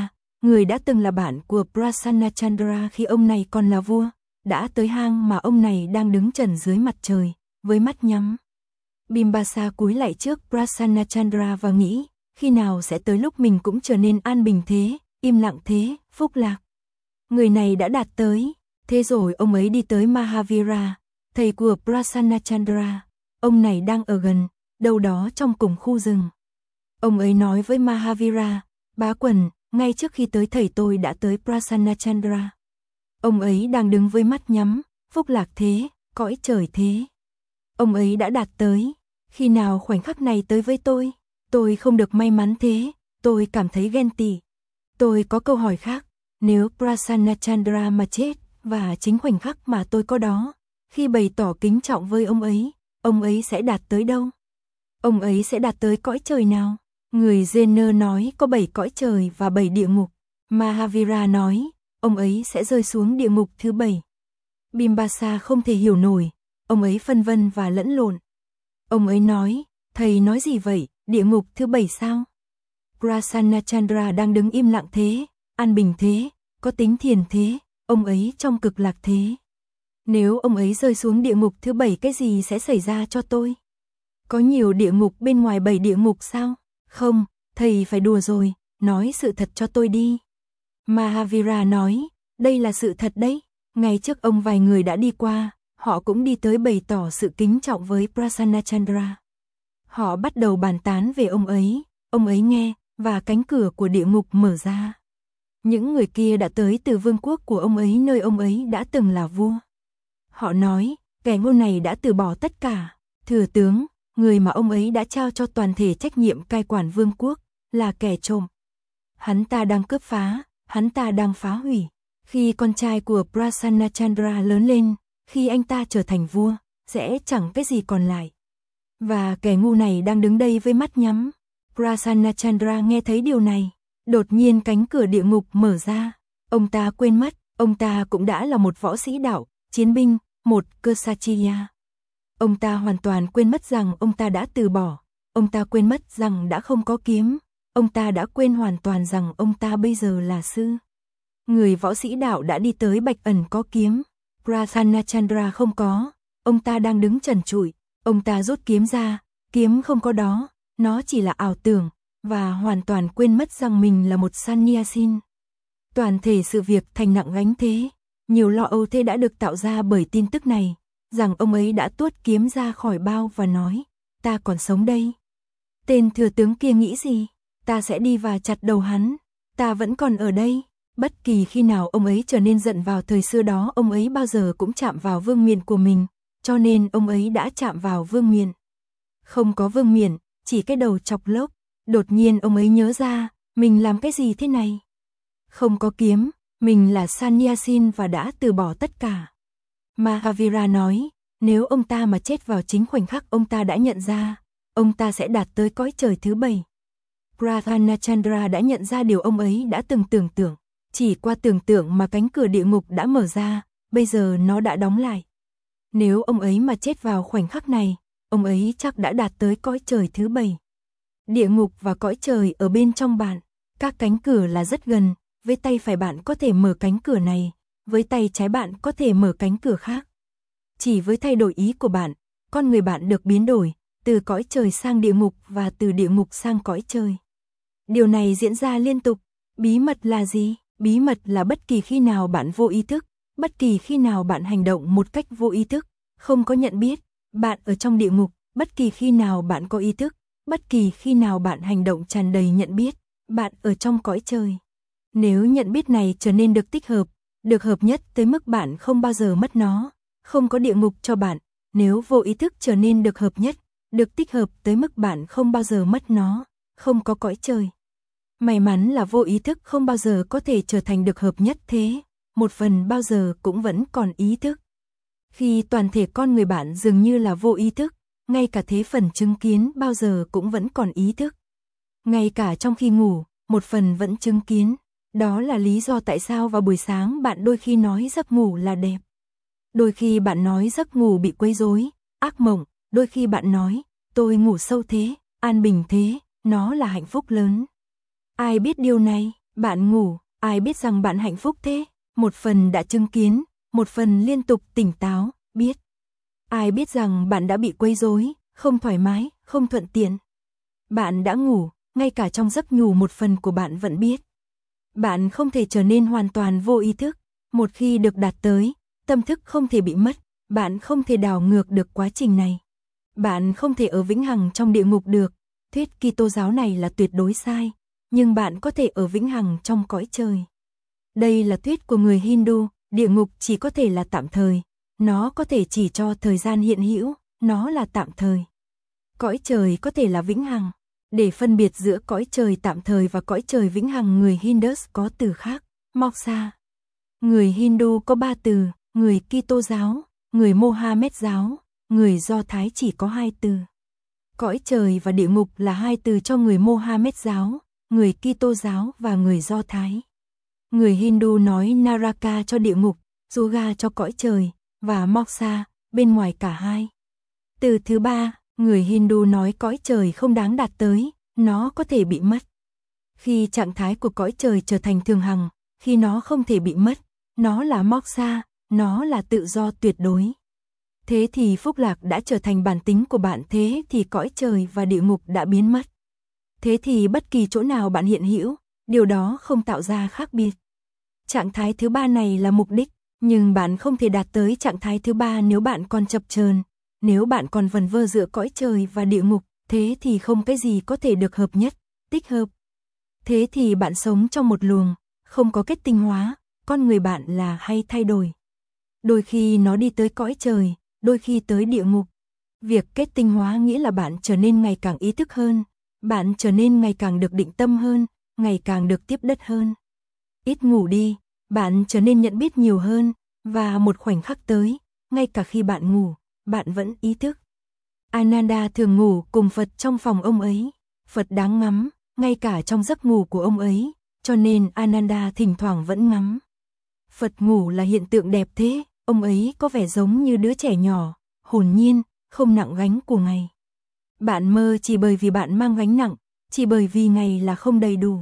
người đã từng là bạn của Prasanna Chandra khi ông này còn là vua, đã tới hang mà ông này đang đứng trần dưới mặt trời, với mắt nhắm. Bimbasa cúi lạy trước Prasanna Chandra và nghĩ, khi nào sẽ tới lúc mình cũng trở nên an bình thế, im lặng thế, phúc lạc. Người này đã đạt tới, thế rồi ông ấy đi tới Mahavira, thầy của Prasanna Chandra. Ông này đang ở gần, đâu đó trong cùng khu rừng. Ông ấy nói với Mahavira, bá quần, ngay trước khi tới thầy tôi đã tới Prasanna Chandra. Ông ấy đang đứng với mắt nhắm, phúc lạc thế, cõi trời thế. Ông ấy đã đạt tới, khi nào khoảnh khắc này tới với tôi, tôi không được may mắn thế, tôi cảm thấy ghen tị. Tôi có câu hỏi khác, nếu Prasanna Chandra mà chết, và chính khoảnh khắc mà tôi có đó, khi bày tỏ kính trọng với ông ấy, ông ấy sẽ đạt tới đâu? Ông ấy sẽ đạt tới cõi trời nào? Người Jaina nói có bảy cõi trời và bảy địa ngục. Mahavira nói, ông ấy sẽ rơi xuống địa ngục thứ bảy. Bimbasa không thể hiểu nổi, ông ấy phân vân và lẫn lộn. Ông ấy nói, thầy nói gì vậy, địa ngục thứ bảy sao? Prasanna Chandra đang đứng im lặng thế, an bình thế, có tính thiền thế, ông ấy trong cực lạc thế. Nếu ông ấy rơi xuống địa ngục thứ bảy cái gì sẽ xảy ra cho tôi? Có nhiều địa ngục bên ngoài bảy địa ngục sao? Không, thầy phải đùa rồi, nói sự thật cho tôi đi. Mahavira nói, đây là sự thật đấy. Ngày trước ông vài người đã đi qua, họ cũng đi tới bày tỏ sự kính trọng với Prasanna Chandra. Họ bắt đầu bàn tán về ông ấy, ông ấy nghe, và cánh cửa của địa ngục mở ra. Những người kia đã tới từ vương quốc của ông ấy nơi ông ấy đã từng là vua. Họ nói, kẻ ngu này đã từ bỏ tất cả. Thừa tướng, người mà ông ấy đã trao cho toàn thể trách nhiệm cai quản vương quốc, là kẻ trộm. Hắn ta đang cướp phá, hắn ta đang phá hủy. Khi con trai của Prasanna Chandra lớn lên, khi anh ta trở thành vua, sẽ chẳng cái gì còn lại. Và kẻ ngu này đang đứng đây với mắt nhắm. Prasanna Chandra nghe thấy điều này, đột nhiên cánh cửa địa ngục mở ra. Ông ta quên mất, ông ta cũng đã là một võ sĩ đạo, chiến binh, một Kshatriya. Ông ta hoàn toàn quên mất rằng ông ta đã từ bỏ. Ông ta quên mất rằng đã không có kiếm. Ông ta đã quên hoàn toàn rằng ông ta bây giờ là sư. Người võ sĩ đạo đã đi tới Bạch Ẩn có kiếm. Prasanna Chandra không có. Ông ta đang đứng trần trụi. Ông ta rút kiếm ra. Kiếm không có đó. Nó chỉ là ảo tưởng. Và hoàn toàn quên mất rằng mình là một sannyasin. Toàn thể sự việc thành nặng gánh thế. Nhiều lo âu thế đã được tạo ra bởi tin tức này. Rằng ông ấy đã tuốt kiếm ra khỏi bao và nói. Ta còn sống đây. Tên thừa tướng kia nghĩ gì? Ta sẽ đi và chặt đầu hắn. Ta vẫn còn ở đây. Bất kỳ khi nào ông ấy trở nên giận vào thời xưa đó, ông ấy bao giờ cũng chạm vào vương miện của mình. Cho nên ông ấy đã chạm vào vương miện. Không có vương miện, chỉ cái đầu chọc lốc. Đột nhiên ông ấy nhớ ra, mình làm cái gì thế này? Không có kiếm, mình là sannyasin và đã từ bỏ tất cả. Mahavira nói, nếu ông ta mà chết vào chính khoảnh khắc ông ta đã nhận ra, ông ta sẽ đạt tới cõi trời thứ bảy. Prasanna Chandra đã nhận ra điều ông ấy đã từng tưởng tượng. Chỉ qua tưởng tượng mà cánh cửa địa ngục đã mở ra, bây giờ nó đã đóng lại. Nếu ông ấy mà chết vào khoảnh khắc này, ông ấy chắc đã đạt tới cõi trời thứ bảy. Địa ngục và cõi trời ở bên trong bạn, các cánh cửa là rất gần, với tay phải bạn có thể mở cánh cửa này, với tay trái bạn có thể mở cánh cửa khác. Chỉ với thay đổi ý của bạn, con người bạn được biến đổi, từ cõi trời sang địa ngục và từ địa ngục sang cõi trời. Điều này diễn ra liên tục. Bí mật là gì? Bí mật là bất kỳ khi nào bạn vô ý thức, bất kỳ khi nào bạn hành động một cách vô ý thức, không có nhận biết, bạn ở trong địa ngục, bất kỳ khi nào bạn có ý thức, bất kỳ khi nào bạn hành động tràn đầy nhận biết, bạn ở trong cõi trời. Nếu nhận biết này trở nên được tích hợp, được hợp nhất tới mức bạn không bao giờ mất nó, không có địa ngục cho bạn, nếu vô ý thức trở nên được hợp nhất, được tích hợp tới mức bạn không bao giờ mất nó, không có cõi trời. May mắn là vô ý thức không bao giờ có thể trở thành được hợp nhất thế, một phần bao giờ cũng vẫn còn ý thức. Khi toàn thể con người bạn dường như là vô ý thức, ngay cả thế phần chứng kiến bao giờ cũng vẫn còn ý thức. Ngay cả trong khi ngủ, một phần vẫn chứng kiến. Đó là lý do tại sao vào buổi sáng bạn đôi khi nói giấc ngủ là đẹp. Đôi khi bạn nói giấc ngủ bị quấy rối, ác mộng, đôi khi bạn nói, tôi ngủ sâu thế, an bình thế, nó là hạnh phúc lớn. Ai biết điều này, bạn ngủ, Ai biết rằng bạn hạnh phúc thế? Một phần đã chứng kiến, một phần liên tục tỉnh táo, biết. Ai biết rằng bạn đã bị quấy rối, không thoải mái, không thuận tiện. Bạn đã ngủ, ngay cả trong giấc ngủ một phần của bạn vẫn biết. Bạn không thể trở nên hoàn toàn vô ý thức, một khi được đạt tới, tâm thức không thể bị mất, bạn không thể đảo ngược được quá trình này. Bạn không thể ở vĩnh hằng trong địa ngục được, thuyết Kitô giáo này là tuyệt đối sai, nhưng bạn có thể ở vĩnh hằng trong cõi trời. Đây là thuyết của người Hindu, địa ngục chỉ có thể là tạm thời, nó có thể chỉ cho thời gian hiện hữu, nó là tạm thời. Cõi trời có thể là vĩnh hằng. Để phân biệt giữa cõi trời tạm thời và cõi trời vĩnh hằng, người Hindus có từ khác, moksha. Người Hindu có ba từ, người Kitô giáo, người Mohammed giáo, người Do Thái chỉ có hai từ. Cõi trời và địa ngục là hai từ cho người Mohammed giáo, người Kitô giáo và người Do Thái. Người Hindu nói Naraka cho địa ngục, Yoga cho cõi trời, và moksha, bên ngoài cả hai. Từ thứ ba, người Hindu nói cõi trời không đáng đạt tới, nó có thể bị mất. Khi trạng thái của cõi trời trở thành thường hằng, khi nó không thể bị mất, nó là moksha, nó là tự do tuyệt đối. Thế thì phúc lạc đã trở thành bản tính của bạn, thế thì cõi trời và địa ngục đã biến mất. Thế thì bất kỳ chỗ nào bạn hiện hữu, điều đó không tạo ra khác biệt. Trạng thái thứ ba này là mục đích, nhưng bạn không thể đạt tới trạng thái thứ ba nếu bạn còn chập chờn. Nếu bạn còn vần vơ giữa cõi trời và địa ngục, thế thì không cái gì có thể được hợp nhất, tích hợp. Thế thì bạn sống trong một luồng, không có kết tinh hóa, con người bạn là hay thay đổi. Đôi khi nó đi tới cõi trời, đôi khi tới địa ngục. Việc kết tinh hóa nghĩa là bạn trở nên ngày càng ý thức hơn, bạn trở nên ngày càng được định tâm hơn, ngày càng được tiếp đất hơn. Ít ngủ đi, bạn trở nên nhận biết nhiều hơn, và một khoảnh khắc tới, ngay cả khi bạn ngủ, bạn vẫn ý thức. Ananda thường ngủ cùng Phật trong phòng ông ấy. Phật đáng ngắm, ngay cả trong giấc ngủ của ông ấy, cho nên Ananda thỉnh thoảng vẫn ngắm. Phật ngủ là hiện tượng đẹp thế, ông ấy có vẻ giống như đứa trẻ nhỏ, hồn nhiên, không nặng gánh của ngày. Bạn mơ chỉ bởi vì bạn mang gánh nặng, chỉ bởi vì ngày là không đầy đủ.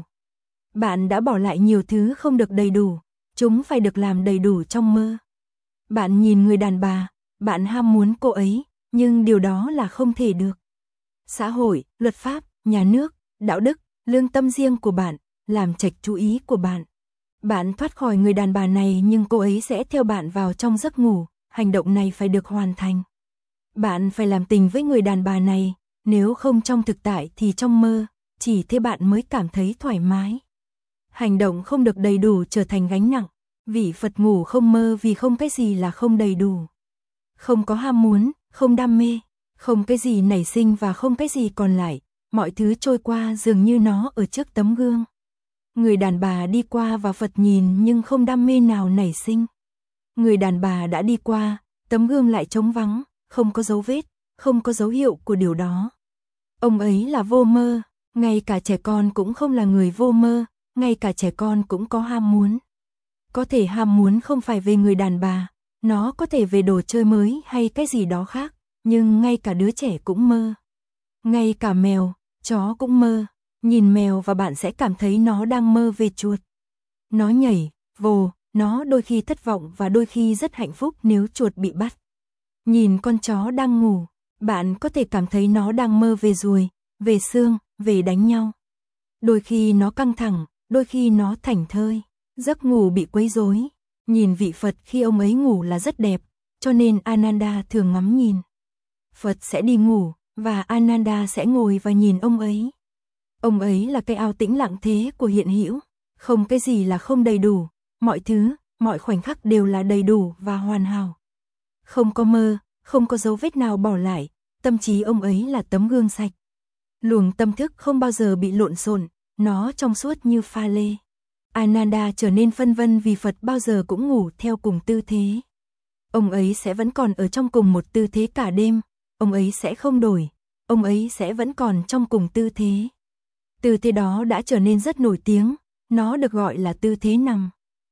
Bạn đã bỏ lại nhiều thứ không được đầy đủ, chúng phải được làm đầy đủ trong mơ. Bạn nhìn người đàn bà, bạn ham muốn cô ấy, nhưng điều đó là không thể được. Xã hội, luật pháp, nhà nước, đạo đức, lương tâm riêng của bạn, làm chệch chú ý của bạn. Bạn thoát khỏi người đàn bà này nhưng cô ấy sẽ theo bạn vào trong giấc ngủ, hành động này phải được hoàn thành. Bạn phải làm tình với người đàn bà này, nếu không trong thực tại thì trong mơ, chỉ thế bạn mới cảm thấy thoải mái. Hành động không được đầy đủ trở thành gánh nặng, vị Phật ngủ không mơ vì không cái gì là không đầy đủ. Không có ham muốn, không đam mê, không cái gì nảy sinh và không cái gì còn lại, mọi thứ trôi qua dường như nó ở trước tấm gương. Người đàn bà đi qua và Phật nhìn nhưng không đam mê nào nảy sinh. Người đàn bà đã đi qua, tấm gương lại trống vắng, không có dấu vết, không có dấu hiệu của điều đó. Ông ấy là vô mơ, ngay cả trẻ con cũng không là người vô mơ, ngay cả trẻ con cũng có ham muốn. Có thể ham muốn không phải về người đàn bà, nó có thể về đồ chơi mới hay cái gì đó khác, nhưng ngay cả đứa trẻ cũng mơ. Ngay cả mèo, chó cũng mơ, nhìn mèo và bạn sẽ cảm thấy nó đang mơ về chuột. Nó nhảy, vồ, nó đôi khi thất vọng và đôi khi rất hạnh phúc nếu chuột bị bắt. Nhìn con chó đang ngủ, bạn có thể cảm thấy nó đang mơ về ruồi, về xương, về đánh nhau. Đôi khi nó căng thẳng, đôi khi nó thảnh thơi, giấc ngủ bị quấy rối. Nhìn vị Phật khi ông ấy ngủ là rất đẹp, cho nên Ananda thường ngắm nhìn. Phật sẽ đi ngủ, và Ananda sẽ ngồi và nhìn ông ấy. Ông ấy là cái ao tĩnh lặng thế của hiện hữu, không cái gì là không đầy đủ, mọi thứ, mọi khoảnh khắc đều là đầy đủ và hoàn hảo. Không có mơ, không có dấu vết nào bỏ lại, tâm trí ông ấy là tấm gương sạch. Luồng tâm thức không bao giờ bị lộn xộn, nó trong suốt như pha lê. Ananda trở nên phân vân vì Phật bao giờ cũng ngủ theo cùng tư thế. Ông ấy sẽ vẫn còn ở trong cùng một tư thế cả đêm, ông ấy sẽ không đổi, ông ấy sẽ vẫn còn trong cùng tư thế. Tư thế đó đã trở nên rất nổi tiếng, nó được gọi là tư thế nằm.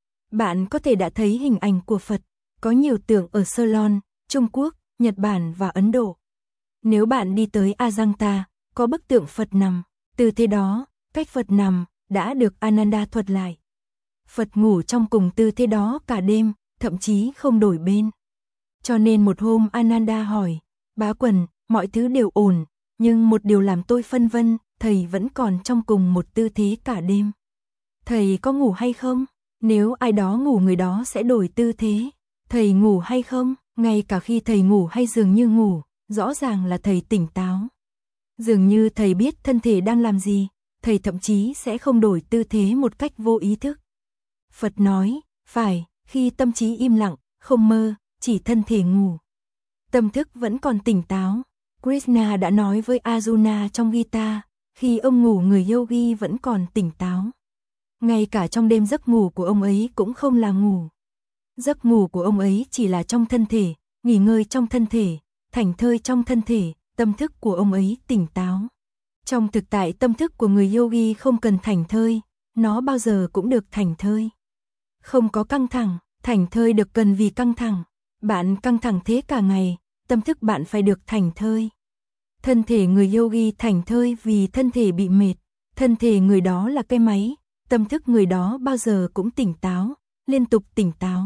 Bạn có thể đã thấy hình ảnh của Phật, có nhiều tượng ở Ceylon, Trung Quốc, Nhật Bản và Ấn Độ. Nếu bạn đi tới Ajanta, có bức tượng Phật nằm, tư thế đó, cách Phật nằm, đã được Ananda thuật lại. Phật ngủ trong cùng tư thế đó cả đêm, thậm chí không đổi bên. Cho nên một hôm Ananda hỏi, Bá Quần, mọi thứ đều ổn, nhưng một điều làm tôi phân vân, thầy vẫn còn trong cùng một tư thế cả đêm. Thầy có ngủ hay không? Nếu ai đó ngủ người đó sẽ đổi tư thế. Thầy ngủ hay không? Ngay cả khi thầy ngủ hay dường như ngủ, rõ ràng là thầy tỉnh táo. Dường như thầy biết thân thể đang làm gì, thầy thậm chí sẽ không đổi tư thế một cách vô ý thức. Phật nói, phải, khi tâm trí im lặng, không mơ, chỉ thân thể ngủ. Tâm thức vẫn còn tỉnh táo. Krishna đã nói với Arjuna trong Gita, khi ông ngủ người yogi vẫn còn tỉnh táo. Ngay cả trong đêm giấc ngủ của ông ấy cũng không là ngủ. Giấc ngủ của ông ấy chỉ là trong thân thể, nghỉ ngơi trong thân thể, thảnh thơi trong thân thể, tâm thức của ông ấy tỉnh táo. Trong thực tại tâm thức của người yogi không cần thảnh thơi, nó bao giờ cũng được thảnh thơi. Không có căng thẳng, thảnh thơi được cần vì căng thẳng. Bạn căng thẳng thế cả ngày, tâm thức bạn phải được thảnh thơi. Thân thể người yogi thảnh thơi vì thân thể bị mệt, thân thể người đó là cái máy, tâm thức người đó bao giờ cũng tỉnh táo, liên tục tỉnh táo.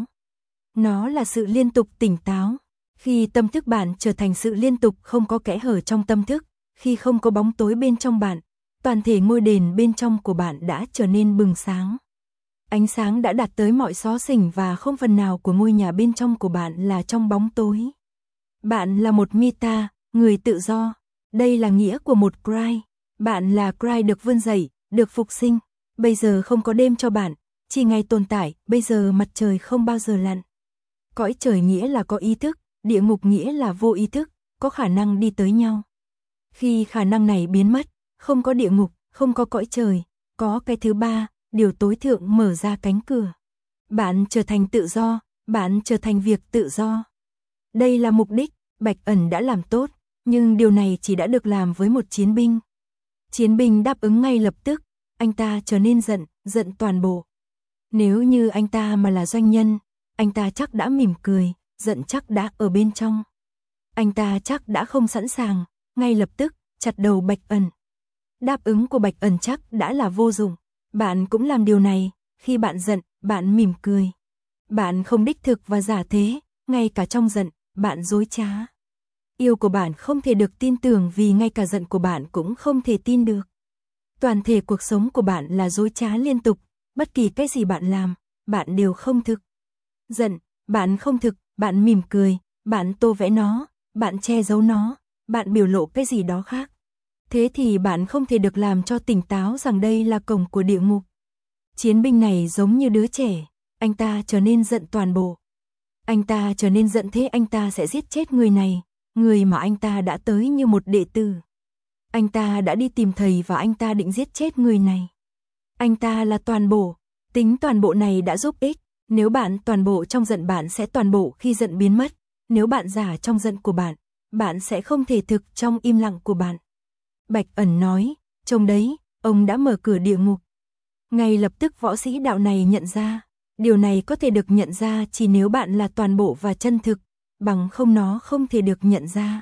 Nó là sự liên tục tỉnh táo. Khi tâm thức bạn trở thành sự liên tục không có kẽ hở trong tâm thức, khi không có bóng tối bên trong bạn, toàn thể ngôi đền bên trong của bạn đã trở nên bừng sáng. Ánh sáng đã đạt tới mọi xó xỉnh và không phần nào của ngôi nhà bên trong của bạn là trong bóng tối. Bạn là một Mita, người tự do. Đây là nghĩa của một Cry. Bạn là Cry được vươn dậy, được phục sinh. Bây giờ không có đêm cho bạn, chỉ ngày tồn tại, bây giờ mặt trời không bao giờ lặn. Cõi trời nghĩa là có ý thức, địa ngục nghĩa là vô ý thức, có khả năng đi tới nhau. Khi khả năng này biến mất, không có địa ngục, không có cõi trời, có cái thứ ba, điều tối thượng mở ra cánh cửa. Bạn trở thành tự do, bạn trở thành việc tự do. Đây là mục đích, Bạch Ẩn đã làm tốt, nhưng điều này chỉ đã được làm với một chiến binh. Chiến binh đáp ứng ngay lập tức, anh ta trở nên giận, giận toàn bộ. Nếu như anh ta mà là doanh nhân, anh ta chắc đã mỉm cười, giận chắc đã ở bên trong. Anh ta chắc đã không sẵn sàng, ngay lập tức, chặt đầu Bạch Ẩn. Đáp ứng của Bạch Ẩn chắc đã là vô dụng. Bạn cũng làm điều này, khi bạn giận, bạn mỉm cười. Bạn không đích thực và giả thế, ngay cả trong giận, bạn dối trá. Yêu của bạn không thể được tin tưởng vì ngay cả giận của bạn cũng không thể tin được. Toàn thể cuộc sống của bạn là dối trá liên tục, bất kỳ cái gì bạn làm, bạn đều không thực. Giận, bạn không thực, bạn mỉm cười, bạn tô vẽ nó, bạn che giấu nó, bạn biểu lộ cái gì đó khác. Thế thì bạn không thể được làm cho tỉnh táo rằng đây là cổng của địa ngục. Chiến binh này giống như đứa trẻ, anh ta trở nên giận toàn bộ. Anh ta trở nên giận thế anh ta sẽ giết chết người này, người mà anh ta đã tới như một đệ tử. Anh ta đã đi tìm thầy và anh ta định giết chết người này. Anh ta là toàn bộ, tính toàn bộ này đã giúp ích. Nếu bạn toàn bộ trong giận bạn sẽ toàn bộ khi giận biến mất. Nếu bạn giả trong giận của bạn, bạn sẽ không thể thực trong im lặng của bạn. Bạch Ẩn nói, trông đấy, ông đã mở cửa địa ngục. Ngay lập tức võ sĩ đạo này nhận ra, điều này có thể được nhận ra chỉ nếu bạn là toàn bộ và chân thực, bằng không nó không thể được nhận ra.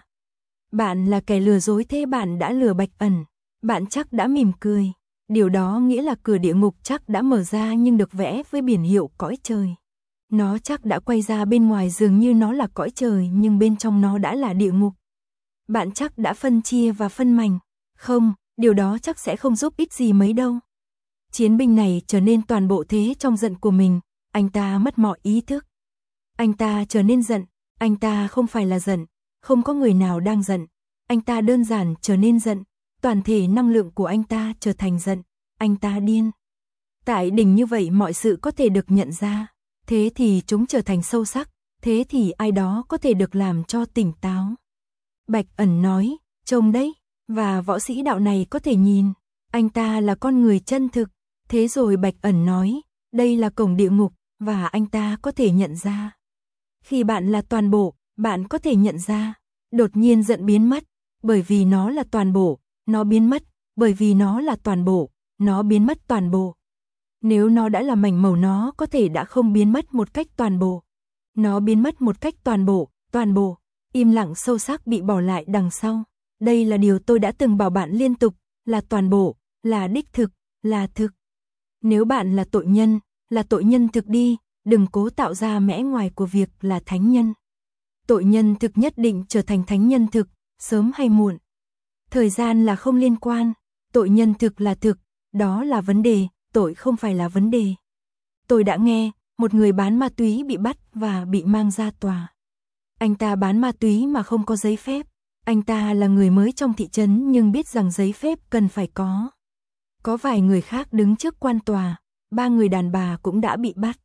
Bạn là kẻ lừa dối thế bạn đã lừa Bạch Ẩn, bạn chắc đã mỉm cười. Điều đó nghĩa là cửa địa ngục chắc đã mở ra nhưng được vẽ với biển hiệu cõi trời. Nó chắc đã quay ra bên ngoài dường như nó là cõi trời nhưng bên trong nó đã là địa ngục. Bạn chắc đã phân chia và phân mảnh. Không, điều đó chắc sẽ không giúp ích gì mấy đâu. Chiến binh này trở nên toàn bộ thế trong giận của mình, anh ta mất mọi ý thức. Anh ta trở nên giận, anh ta không phải là giận, không có người nào đang giận. Anh ta đơn giản trở nên giận, toàn thể năng lượng của anh ta trở thành giận, anh ta điên. Tại đỉnh như vậy mọi sự có thể được nhận ra, thế thì chúng trở thành sâu sắc, thế thì ai đó có thể được làm cho tỉnh táo. Bạch Ẩn nói, trông đấy, và võ sĩ đạo này có thể nhìn, anh ta là con người chân thực. Thế rồi Bạch Ẩn nói, đây là cổng địa ngục, và anh ta có thể nhận ra. Khi bạn là toàn bộ, bạn có thể nhận ra, đột nhiên giận biến mất, bởi vì nó là toàn bộ, nó biến mất, bởi vì nó là toàn bộ, nó biến mất toàn bộ. Nếu nó đã là mảnh màu nó có thể đã không biến mất một cách toàn bộ. Nó biến mất một cách toàn bộ, toàn bộ, im lặng sâu sắc bị bỏ lại đằng sau. Đây là điều tôi đã từng bảo bạn liên tục, là toàn bộ, là đích thực, là thực. Nếu bạn là tội nhân, là tội nhân thực đi, đừng cố tạo ra mẽ ngoài của việc là thánh nhân. Tội nhân thực nhất định trở thành thánh nhân thực, sớm hay muộn. Thời gian là không liên quan, tội nhân thực là thực, đó là vấn đề, tội không phải là vấn đề. Tôi đã nghe, một người bán ma túy bị bắt và bị mang ra tòa. Anh ta bán ma túy mà không có giấy phép. Anh ta là người mới trong thị trấn nhưng biết rằng giấy phép cần phải có. Có vài người khác đứng trước quan tòa, ba người đàn bà cũng đã bị bắt.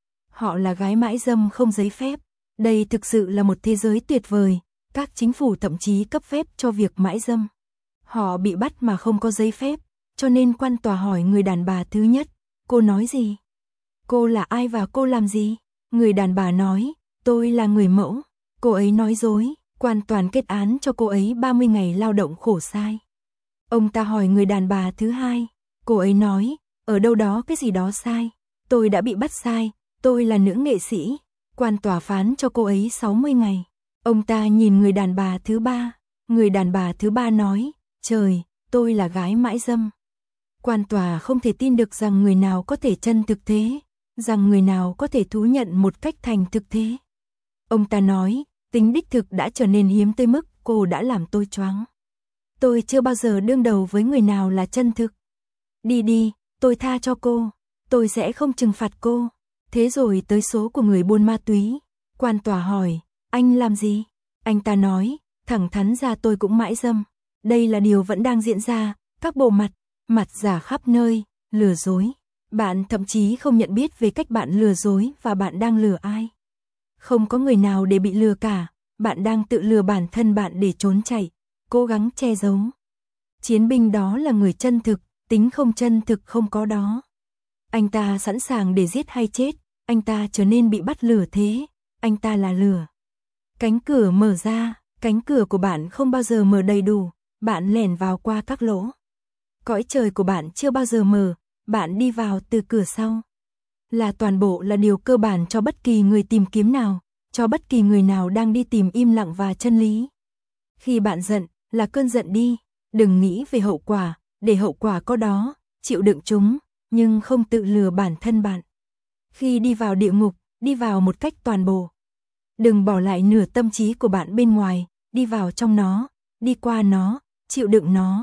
Họ là gái mãi dâm không giấy phép. Đây thực sự là một thế giới tuyệt vời, các chính phủ thậm chí cấp phép cho việc mãi dâm. Họ bị bắt mà không có giấy phép, cho nên quan tòa hỏi người đàn bà thứ nhất, cô nói gì? Cô là ai và cô làm gì? Người đàn bà nói, tôi là người mẫu. Cô ấy nói dối, quan tòa kết án cho cô ấy ba mươi ngày lao động khổ sai. Ông ta hỏi người đàn bà thứ hai, cô ấy nói, ở đâu đó cái gì đó sai. Tôi đã bị bắt sai, tôi là nữ nghệ sĩ. Quan tòa phán cho cô ấy sáu mươi ngày. Ông ta nhìn người đàn bà thứ ba, người đàn bà thứ ba nói, trời, tôi là gái mãi dâm. Quan tòa không thể tin được rằng người nào có thể chân thực thế, rằng người nào có thể thú nhận một cách thành thực thế. Ông ta nói, tính đích thực đã trở nên hiếm tới mức cô đã làm tôi choáng. Tôi chưa bao giờ đương đầu với người nào là chân thực. Đi đi, tôi tha cho cô, tôi sẽ không trừng phạt cô. Thế rồi tới số của người buôn ma túy. Quan tòa hỏi, anh làm gì? Anh ta nói, thẳng thắn ra tôi cũng mãi dâm. Đây là điều vẫn đang diễn ra, các bộ mặt, mặt giả khắp nơi, lừa dối. Bạn thậm chí không nhận biết về cách bạn lừa dối và bạn đang lừa ai. Không có người nào để bị lừa cả, bạn đang tự lừa bản thân bạn để trốn chạy, cố gắng che giấu. Chiến binh đó là người chân thực, tính không chân thực không có đó. Anh ta sẵn sàng để giết hay chết, anh ta trở nên bị bắt lừa thế, anh ta là lừa. Cánh cửa mở ra, cánh cửa của bạn không bao giờ mở đầy đủ, bạn lẻn vào qua các lỗ. Cõi trời của bạn chưa bao giờ mở, bạn đi vào từ cửa sau. Là toàn bộ là điều cơ bản cho bất kỳ người tìm kiếm nào, cho bất kỳ người nào đang đi tìm im lặng và chân lý. Khi bạn giận, là cơn giận đi, đừng nghĩ về hậu quả, để hậu quả có đó, chịu đựng chúng, nhưng không tự lừa bản thân bạn. Khi đi vào địa ngục, đi vào một cách toàn bộ. Đừng bỏ lại nửa tâm trí của bạn bên ngoài, đi vào trong nó, đi qua nó, chịu đựng nó.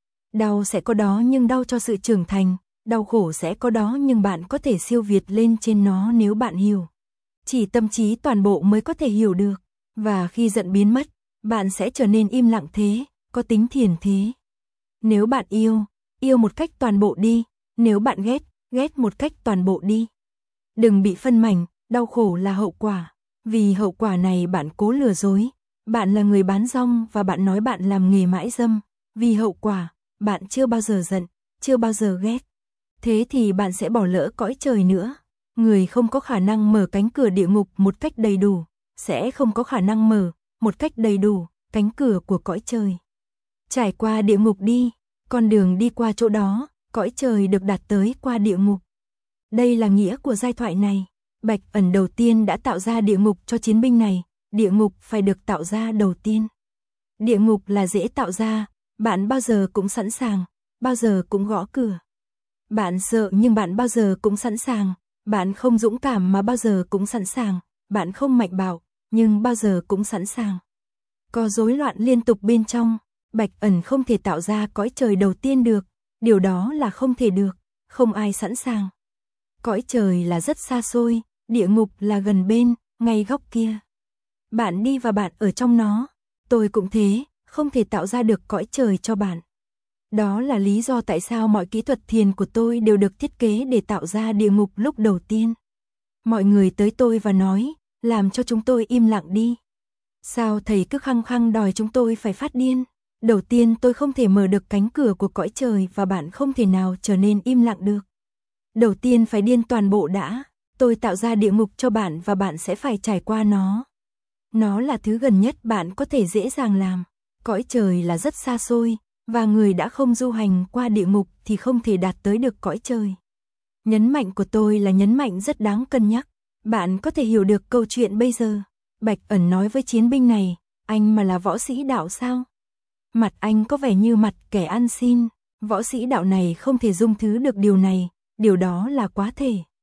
Đau sẽ có đó nhưng đau cho sự trưởng thành, đau khổ sẽ có đó nhưng bạn có thể siêu việt lên trên nó nếu bạn hiểu. Chỉ tâm trí toàn bộ mới có thể hiểu được, và khi giận biến mất, bạn sẽ trở nên im lặng thế, có tính thiền thế. Nếu bạn yêu, yêu một cách toàn bộ đi, nếu bạn ghét, ghét một cách toàn bộ đi. Đừng bị phân mảnh, đau khổ là hậu quả, vì hậu quả này bạn cố lừa dối, bạn là người bán rong và bạn nói bạn làm nghề mãi dâm, vì hậu quả, bạn chưa bao giờ giận, chưa bao giờ ghét. Thế thì bạn sẽ bỏ lỡ cõi trời nữa. Người không có khả năng mở cánh cửa địa ngục một cách đầy đủ, sẽ không có khả năng mở, một cách đầy đủ, cánh cửa của cõi trời. Trải qua địa ngục đi, con đường đi qua chỗ đó, cõi trời được đạt tới qua địa ngục. Đây là nghĩa của giai thoại này. Bạch Ẩn đầu tiên đã tạo ra địa ngục cho chiến binh này, địa ngục phải được tạo ra đầu tiên. Địa ngục là dễ tạo ra, bạn bao giờ cũng sẵn sàng, bao giờ cũng gõ cửa. Bạn sợ nhưng bạn bao giờ cũng sẵn sàng, bạn không dũng cảm mà bao giờ cũng sẵn sàng, bạn không mạnh bạo, nhưng bao giờ cũng sẵn sàng. Có rối loạn liên tục bên trong, Bạch Ẩn không thể tạo ra cõi trời đầu tiên được, điều đó là không thể được, không ai sẵn sàng. Cõi trời là rất xa xôi, địa ngục là gần bên, ngay góc kia. Bạn đi và bạn ở trong nó, tôi cũng thế, không thể tạo ra được cõi trời cho bạn. Đó là lý do tại sao mọi kỹ thuật thiền của tôi đều được thiết kế để tạo ra địa ngục lúc đầu tiên. Mọi người tới tôi và nói, làm cho chúng tôi im lặng đi. Sao thầy cứ khăng khăng đòi chúng tôi phải phát điên? Đầu tiên tôi không thể mở được cánh cửa của cõi trời và bạn không thể nào trở nên im lặng được. Đầu tiên phải điên toàn bộ đã, tôi tạo ra địa ngục cho bạn và bạn sẽ phải trải qua nó. Nó là thứ gần nhất bạn có thể dễ dàng làm. Cõi trời là rất xa xôi, và người đã không du hành qua địa ngục thì không thể đạt tới được cõi trời. Nhấn mạnh của tôi là nhấn mạnh rất đáng cân nhắc. Bạn có thể hiểu được câu chuyện bây giờ. Bạch Ẩn nói với chiến binh này, anh mà là võ sĩ đạo sao? Mặt anh có vẻ như mặt kẻ ăn xin. Võ sĩ đạo này không thể dung thứ được điều này, điều đó là quá thể.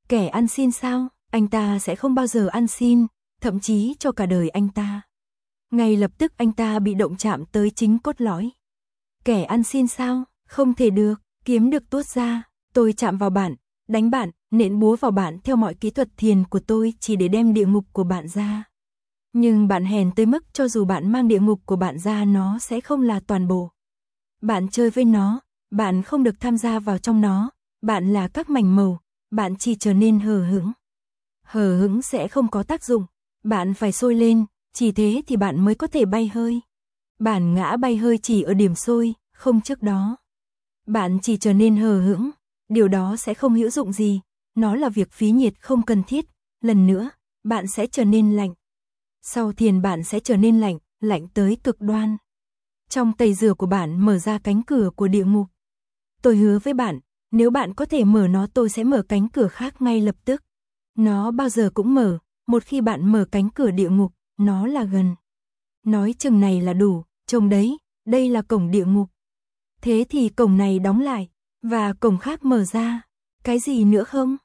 Kẻ ăn xin sao? Anh ta sẽ không bao giờ ăn xin, thậm chí cho cả đời anh ta. Ngay lập tức anh ta bị động chạm tới chính cốt lõi. Kẻ ăn xin sao? Không thể được, kiếm được tuốt ra, tôi chạm vào bạn, đánh bạn, nện búa vào bạn theo mọi kỹ thuật thiền của tôi chỉ để đem địa ngục của bạn ra. Nhưng bạn hèn tới mức cho dù bạn mang địa ngục của bạn ra nó sẽ không là toàn bộ. Bạn chơi với nó, bạn không được tham gia vào trong nó, bạn là các mảnh màu, bạn chỉ trở nên hờ hững. Hờ hững sẽ không có tác dụng, bạn phải sôi lên, chỉ thế thì bạn mới có thể bay hơi. Bạn ngã bay hơi chỉ ở điểm sôi, không trước đó. Bạn chỉ trở nên hờ hững, điều đó sẽ không hữu dụng gì, nó là việc phí nhiệt không cần thiết, lần nữa, bạn sẽ trở nên lạnh. Sau thiền bạn sẽ trở nên lạnh, lạnh tới cực đoan. Trong tẩy rửa của bạn mở ra cánh cửa của địa ngục. Tôi hứa với bạn, nếu bạn có thể mở nó tôi sẽ mở cánh cửa khác ngay lập tức. Nó bao giờ cũng mở, một khi bạn mở cánh cửa địa ngục, nó là gần. Nói chừng này là đủ, trông đấy, đây là cổng địa ngục. Thế thì cổng này đóng lại, và cổng khác mở ra, cái gì nữa không?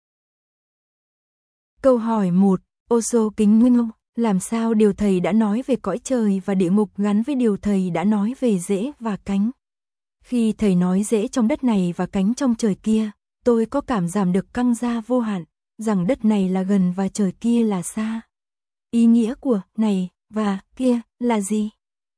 Câu hỏi một, Osho kính nguyên ông, làm sao điều thầy đã nói về cõi trời và địa ngục gắn với điều thầy đã nói về rễ và cánh? Khi thầy nói rễ trong đất này và cánh trong trời kia, tôi có cảm giảm được căng ra vô hạn, rằng đất này là gần và trời kia là xa. Ý nghĩa của này và kia là gì?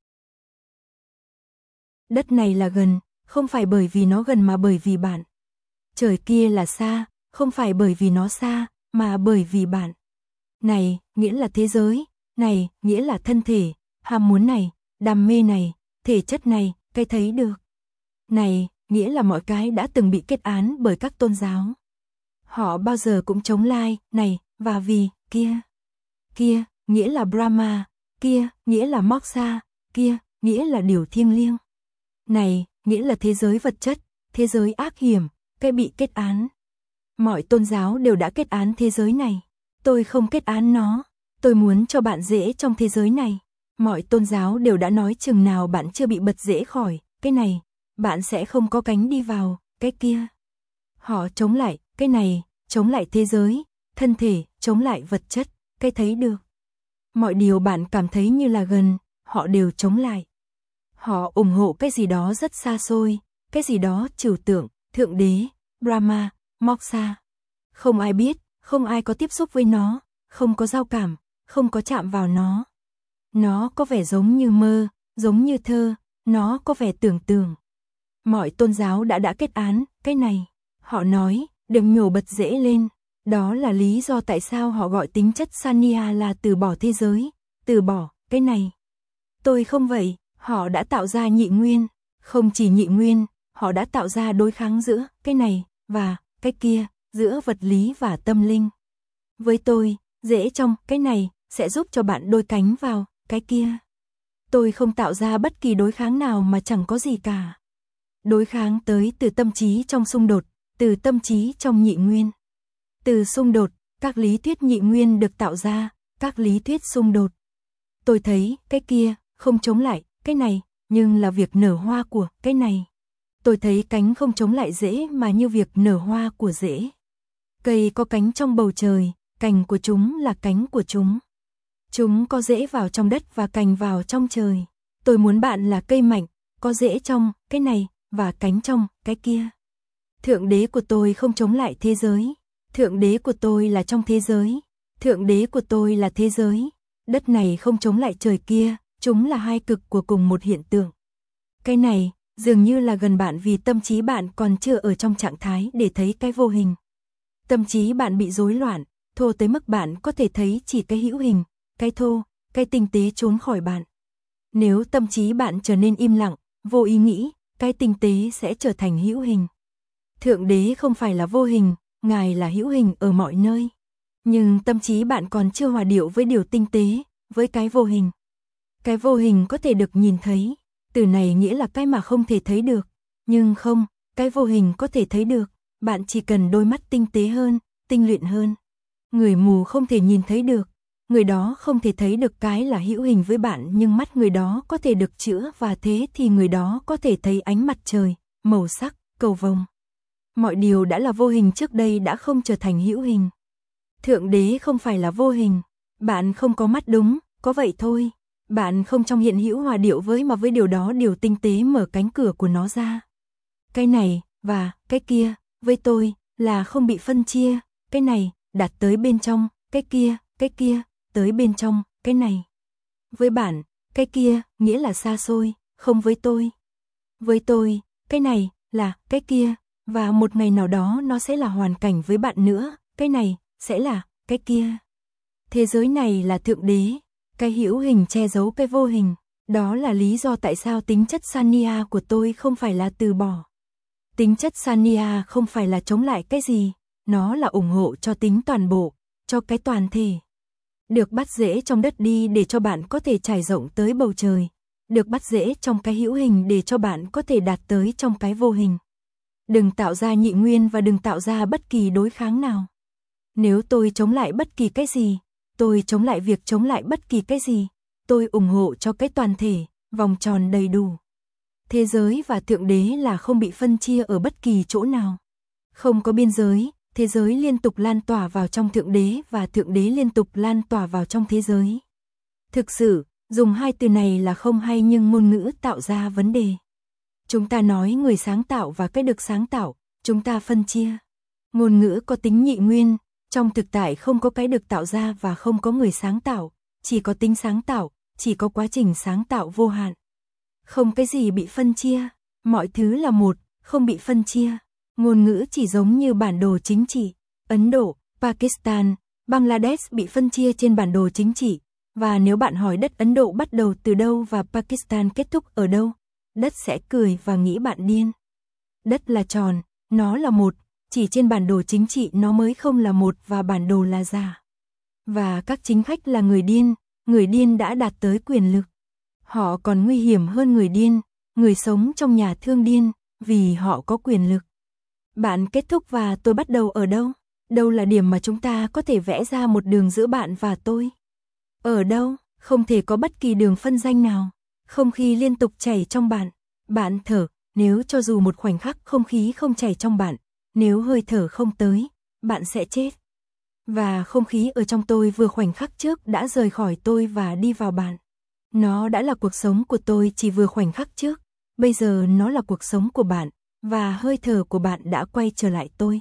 Đất này là gần, không phải bởi vì nó gần mà bởi vì bạn. Trời kia là xa, không phải bởi vì nó xa, mà bởi vì bạn. Này, nghĩa là thế giới, này, nghĩa là thân thể, ham muốn này, đam mê này, thể chất này, cái thấy được. Này, nghĩa là mọi cái đã từng bị kết án bởi các tôn giáo. Họ bao giờ cũng chống lai, này, và vì, kia. Kia, nghĩa là Brahma, kia, nghĩa là Moksha, kia, nghĩa là điều thiêng liêng. Này, nghĩa là thế giới vật chất, thế giới ác hiểm, cái bị kết án. Mọi tôn giáo đều đã kết án thế giới này. Tôi không kết án nó, tôi muốn cho bạn dễ trong thế giới này. Mọi tôn giáo đều đã nói chừng nào bạn chưa bị bật dễ khỏi cái này, bạn sẽ không có cánh đi vào cái kia. Họ chống lại cái này, chống lại thế giới, thân thể, chống lại vật chất, cái thấy được. Mọi điều bạn cảm thấy như là gần, họ đều chống lại. Họ ủng hộ cái gì đó rất xa xôi, cái gì đó trừu tượng, thượng đế, Brahma, Moksha. Không ai biết, không ai có tiếp xúc với nó, không có giao cảm, không có chạm vào nó. Nó có vẻ giống như mơ, giống như thơ, nó có vẻ tưởng tượng. Mọi tôn giáo đã đã kết án cái này. Họ nói, đừng nhổ bật rễ lên. Đó là lý do tại sao họ gọi tính chất Sanya là từ bỏ thế giới, từ bỏ cái này. Tôi không vậy, họ đã tạo ra nhị nguyên. Không chỉ nhị nguyên, họ đã tạo ra đối kháng giữa cái này và cái kia, giữa vật lý và tâm linh. Với tôi, rễ trong cái này sẽ giúp cho bạn đôi cánh vào cái kia. Tôi không tạo ra bất kỳ đối kháng nào mà chẳng có gì cả. Đối kháng tới từ tâm trí trong xung đột, từ tâm trí trong nhị nguyên. Từ xung đột, các lý thuyết nhị nguyên được tạo ra, các lý thuyết xung đột. Tôi thấy cái kia không chống lại cái này, nhưng là việc nở hoa của cái này. Tôi thấy cánh không chống lại rễ mà như việc nở hoa của rễ. Cây có cánh trong bầu trời, cành của chúng là cánh của chúng. Chúng có rễ vào trong đất và cành vào trong trời. Tôi muốn bạn là cây mạnh, có rễ trong cái này và cánh trong cái kia. Thượng đế của tôi không chống lại thế giới. Thượng đế của tôi là trong thế giới. Thượng đế của tôi là thế giới. Đất này không chống lại trời kia, chúng là hai cực của cùng một hiện tượng. Cái này dường như là gần bạn vì tâm trí bạn còn chưa ở trong trạng thái để thấy cái vô hình. Tâm trí bạn bị rối loạn, thô tới mức bạn có thể thấy chỉ cái hữu hình, cái thô, cái tinh tế trốn khỏi bạn. Nếu tâm trí bạn trở nên im lặng, vô ý nghĩ, cái tinh tế sẽ trở thành hữu hình. Thượng đế không phải là vô hình, Ngài là hữu hình ở mọi nơi. Nhưng tâm trí bạn còn chưa hòa điệu với điều tinh tế, với cái vô hình. Cái vô hình có thể được nhìn thấy. Từ này nghĩa là cái mà không thể thấy được. Nhưng không, cái vô hình có thể thấy được. Bạn chỉ cần đôi mắt tinh tế hơn, tinh luyện hơn. Người mù không thể nhìn thấy được. Người đó không thể thấy được cái là hữu hình với bạn, nhưng mắt người đó có thể được chữa, và thế thì người đó có thể thấy ánh mặt trời, màu sắc, cầu vồng. Mọi điều đã là vô hình trước đây đã không trở thành hữu hình. Thượng đế không phải là vô hình. Bạn không có mắt đúng, có vậy thôi. Bạn không trong hiện hữu hòa điệu với mà với điều đó điều tinh tế mở cánh cửa của nó ra. Cái này, và, cái kia, với tôi, là không bị phân chia. Cái này, đặt tới bên trong, cái kia, cái kia, tới bên trong, cái này. Với bạn, cái kia, nghĩa là xa xôi, không với tôi. Với tôi, cái này, là, cái kia, và một ngày nào đó nó sẽ là hoàn cảnh với bạn nữa, cái này, sẽ là, cái kia. Thế giới này là thượng đế, cái hữu hình che giấu cái vô hình, đó là lý do tại sao tính chất Sanya của tôi không phải là từ bỏ. Tính chất Sanya không phải là chống lại cái gì, nó là ủng hộ cho tính toàn bộ, cho cái toàn thể. Được bắt rễ trong đất đi để cho bạn có thể trải rộng tới bầu trời, được bắt rễ trong cái hữu hình để cho bạn có thể đạt tới trong cái vô hình. Đừng tạo ra nhị nguyên và đừng tạo ra bất kỳ đối kháng nào. Nếu tôi chống lại bất kỳ cái gì, tôi chống lại việc chống lại bất kỳ cái gì, tôi ủng hộ cho cái toàn thể, vòng tròn đầy đủ. Thế giới và thượng đế là không bị phân chia ở bất kỳ chỗ nào. Không có biên giới, thế giới liên tục lan tỏa vào trong thượng đế và thượng đế liên tục lan tỏa vào trong thế giới. Thực sự, dùng hai từ này là không hay nhưng ngôn ngữ tạo ra vấn đề. Chúng ta nói người sáng tạo và cái được sáng tạo, chúng ta phân chia. Ngôn ngữ có tính nhị nguyên, trong thực tại không có cái được tạo ra và không có người sáng tạo, chỉ có tính sáng tạo, chỉ có quá trình sáng tạo vô hạn. Không cái gì bị phân chia, mọi thứ là một, không bị phân chia. Ngôn ngữ chỉ giống như bản đồ chính trị. Ấn Độ, Pakistan, Bangladesh bị phân chia trên bản đồ chính trị. Và nếu bạn hỏi đất Ấn Độ bắt đầu từ đâu và Pakistan kết thúc ở đâu, đất sẽ cười và nghĩ bạn điên. Đất là tròn, nó là một, chỉ trên bản đồ chính trị nó mới không là một và bản đồ là giả. Và các chính khách là người điên, người điên đã đạt tới quyền lực. Họ còn nguy hiểm hơn người điên, người sống trong nhà thương điên, vì họ có quyền lực. Bạn kết thúc và tôi bắt đầu ở đâu? Đâu là điểm mà chúng ta có thể vẽ ra một đường giữa bạn và tôi? Ở đâu? Không thể có bất kỳ đường phân ranh nào. Không khí liên tục chảy trong bạn. Bạn thở, nếu cho dù một khoảnh khắc không khí không chảy trong bạn, nếu hơi thở không tới, bạn sẽ chết. Và không khí ở trong tôi vừa khoảnh khắc trước đã rời khỏi tôi và đi vào bạn. Nó đã là cuộc sống của tôi chỉ vừa khoảnh khắc trước, bây giờ nó là cuộc sống của bạn, và hơi thở của bạn đã quay trở lại tôi.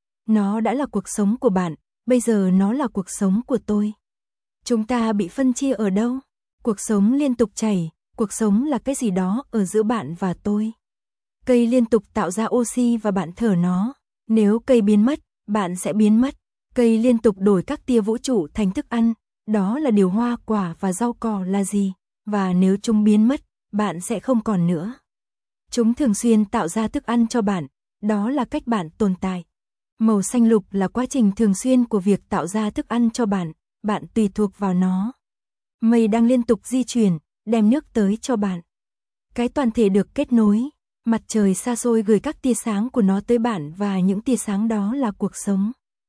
Nó đã là cuộc sống của bạn, bây giờ nó là cuộc sống của tôi. Chúng ta bị phân chia ở đâu? Cuộc sống liên tục chảy, cuộc sống là cái gì đó ở giữa bạn và tôi. Cây liên tục tạo ra oxy và bạn thở nó. Nếu cây biến mất, bạn sẽ biến mất. Cây liên tục đổi các tia vũ trụ thành thức ăn, đó là điều hoa quả và rau cỏ là gì, và nếu chúng biến mất, bạn sẽ không còn nữa. Chúng thường xuyên tạo ra thức ăn cho bạn, đó là cách bạn tồn tại. Màu xanh lục là quá trình thường xuyên của việc tạo ra thức ăn cho bạn, bạn tùy thuộc vào nó. Mây đang liên tục di chuyển, đem nước tới cho bạn. Cái toàn thể được kết nối, mặt trời xa xôi gửi các tia sáng của nó tới bạn và những tia sáng đó là cuộc sống.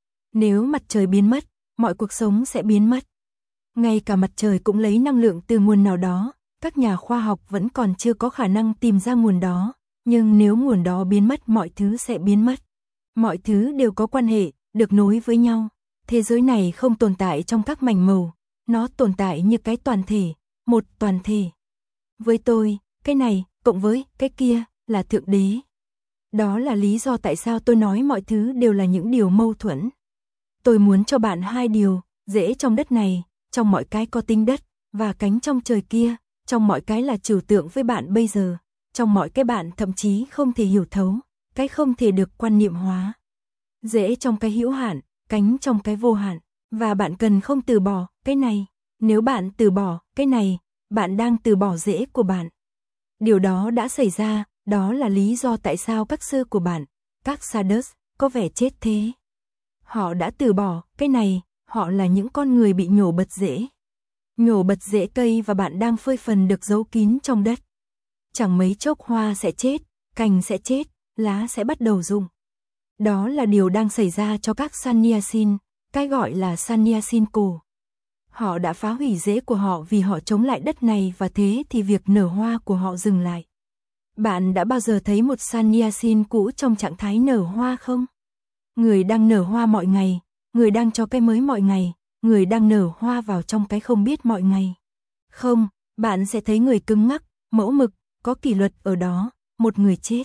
Nếu mặt trời biến mất, mọi cuộc sống sẽ biến mất. Ngay cả mặt trời cũng lấy năng lượng từ nguồn nào đó, các nhà khoa học vẫn còn chưa có khả năng tìm ra nguồn đó, nhưng nếu nguồn đó biến mất mọi thứ sẽ biến mất. Mọi thứ đều có quan hệ, được nối với nhau. Thế giới này không tồn tại trong các mảnh màu, nó tồn tại như cái toàn thể, một toàn thể. Với tôi, cái này, cộng với cái kia, là thượng đế. Đó là lý do tại sao tôi nói mọi thứ đều là những điều mâu thuẫn. Tôi muốn cho bạn hai điều, rễ trong đất này, trong mọi cái có tính đất, và cánh trong trời kia, trong mọi cái là trừu tượng với bạn bây giờ, trong mọi cái bạn thậm chí không thể hiểu thấu, cái không thể được quan niệm hóa. Rễ trong cái hữu hạn, cánh trong cái vô hạn, và bạn cần không từ bỏ cái này. Nếu bạn từ bỏ cái này, bạn đang từ bỏ rễ của bạn. Điều đó đã xảy ra, đó là lý do tại sao các sư của bạn, các Sadhus, có vẻ chết thế. Họ đã từ bỏ cái này, họ là những con người bị nhổ bật rễ. Nhổ bật rễ cây và bạn đang phơi phần được giấu kín trong đất. Chẳng mấy chốc hoa sẽ chết, cành sẽ chết, lá sẽ bắt đầu rụng. Đó là điều đang xảy ra cho các Sannyasin, cái gọi là Sannyasin cổ. Họ đã phá hủy rễ của họ vì họ chống lại đất này và thế thì việc nở hoa của họ dừng lại. Bạn đã bao giờ thấy một sanyasin cũ trong trạng thái nở hoa không? Người đang nở hoa mọi ngày, người đang cho cái mới mọi ngày, người đang nở hoa vào trong cái không biết mọi ngày. Không, bạn sẽ thấy người cứng ngắc, mẫu mực, có kỷ luật ở đó, một người chết.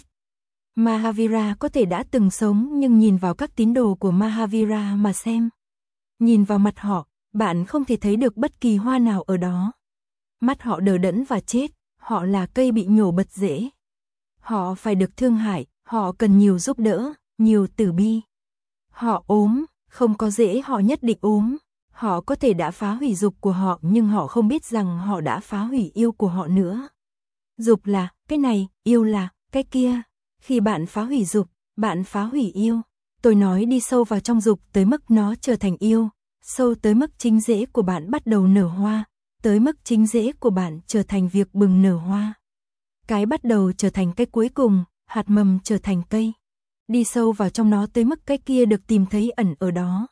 Mahavira có thể đã từng sống nhưng nhìn vào các tín đồ của Mahavira mà xem. Nhìn vào mặt họ, bạn không thể thấy được bất kỳ hoa nào ở đó. Mắt họ đờ đẫn và chết, họ là cây bị nhổ bật rễ. Họ phải được thương hại, họ cần nhiều giúp đỡ, nhiều từ bi. Họ ốm, không có rễ họ nhất định ốm. Họ có thể đã phá hủy dục của họ nhưng họ không biết rằng họ đã phá hủy yêu của họ nữa. Dục là cái này, yêu là cái kia. Khi bạn phá hủy dục, bạn phá hủy yêu. Tôi nói đi sâu vào trong dục tới mức nó trở thành yêu, sâu tới mức chính rễ của bạn bắt đầu nở hoa, tới mức chính rễ của bạn trở thành việc bừng nở hoa. Cái bắt đầu trở thành cái cuối cùng, hạt mầm trở thành cây. Đi sâu vào trong nó tới mức cái kia được tìm thấy ẩn ở đó.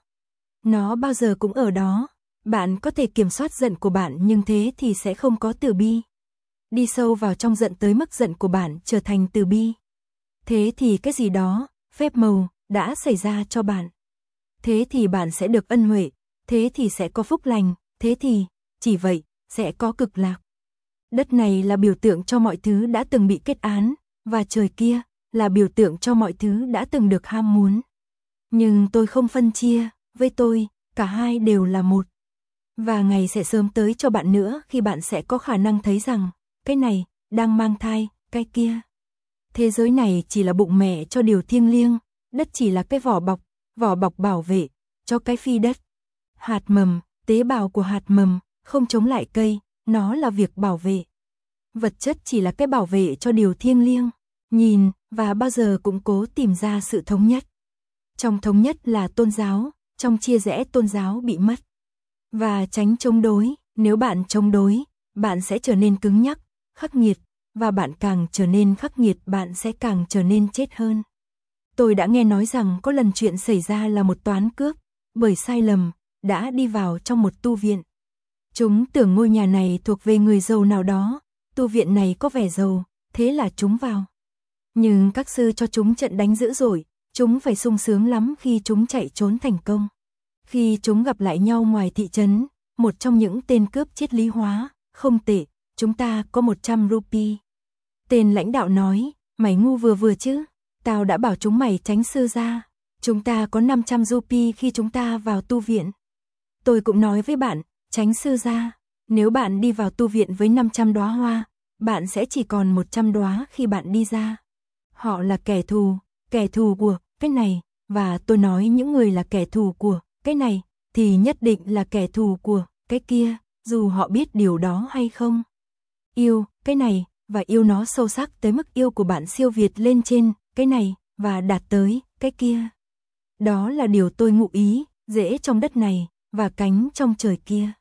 Nó bao giờ cũng ở đó. Bạn có thể kiểm soát giận của bạn nhưng thế thì sẽ không có từ bi. Đi sâu vào trong giận tới mức giận của bạn trở thành từ bi. Thế thì cái gì đó, phép màu, đã xảy ra cho bạn. Thế thì bạn sẽ được ân huệ, thế thì sẽ có phúc lành, thế thì, chỉ vậy, sẽ có cực lạc. Đất này là biểu tượng cho mọi thứ đã từng bị kết án, và trời kia là biểu tượng cho mọi thứ đã từng được ham muốn. Nhưng tôi không phân chia, với tôi, cả hai đều là một. Và ngày sẽ sớm tới cho bạn nữa khi bạn sẽ có khả năng thấy rằng, cái này, đang mang thai, cái kia. Thế giới này chỉ là bụng mẹ cho điều thiêng liêng, đất chỉ là cái vỏ bọc, vỏ bọc bảo vệ, cho cái phi đất. Hạt mầm, tế bào của hạt mầm, không chống lại cây, nó là việc bảo vệ. Vật chất chỉ là cái bảo vệ cho điều thiêng liêng, nhìn, và bao giờ cũng cố tìm ra sự thống nhất. Trong thống nhất là tôn giáo, trong chia rẽ tôn giáo bị mất. Và tránh chống đối, nếu bạn chống đối, bạn sẽ trở nên cứng nhắc, khắc nghiệt, và bạn càng trở nên khắc nghiệt bạn sẽ càng trở nên chết hơn. Tôi đã nghe nói rằng có lần chuyện xảy ra là một toán cướp, bởi sai lầm, đã đi vào trong một tu viện. Chúng tưởng ngôi nhà này thuộc về người giàu nào đó, tu viện này có vẻ giàu, thế là chúng vào. Nhưng các sư cho chúng trận đánh dữ dội, chúng phải sung sướng lắm khi chúng chạy trốn thành công. Khi chúng gặp lại nhau ngoài thị trấn, một trong những tên cướp triết lý hóa, không tệ, chúng ta có một trăm rupee. Tên lãnh đạo nói, mày ngu vừa vừa chứ, tao đã bảo chúng mày tránh sư ra, chúng ta có năm trăm rupee khi chúng ta vào tu viện. Tôi cũng nói với bạn, tránh sư ra, nếu bạn đi vào tu viện với năm trăm đóa hoa, bạn sẽ chỉ còn một trăm đóa khi bạn đi ra. Họ là kẻ thù, kẻ thù của cái này, và tôi nói những người là kẻ thù của cái này, thì nhất định là kẻ thù của cái kia, dù họ biết điều đó hay không. Yêu cái này, và yêu nó sâu sắc tới mức yêu của bạn siêu việt lên trên cái này, và đạt tới cái kia. Đó là điều tôi ngụ ý, rễ trong đất này, và cánh trong trời kia.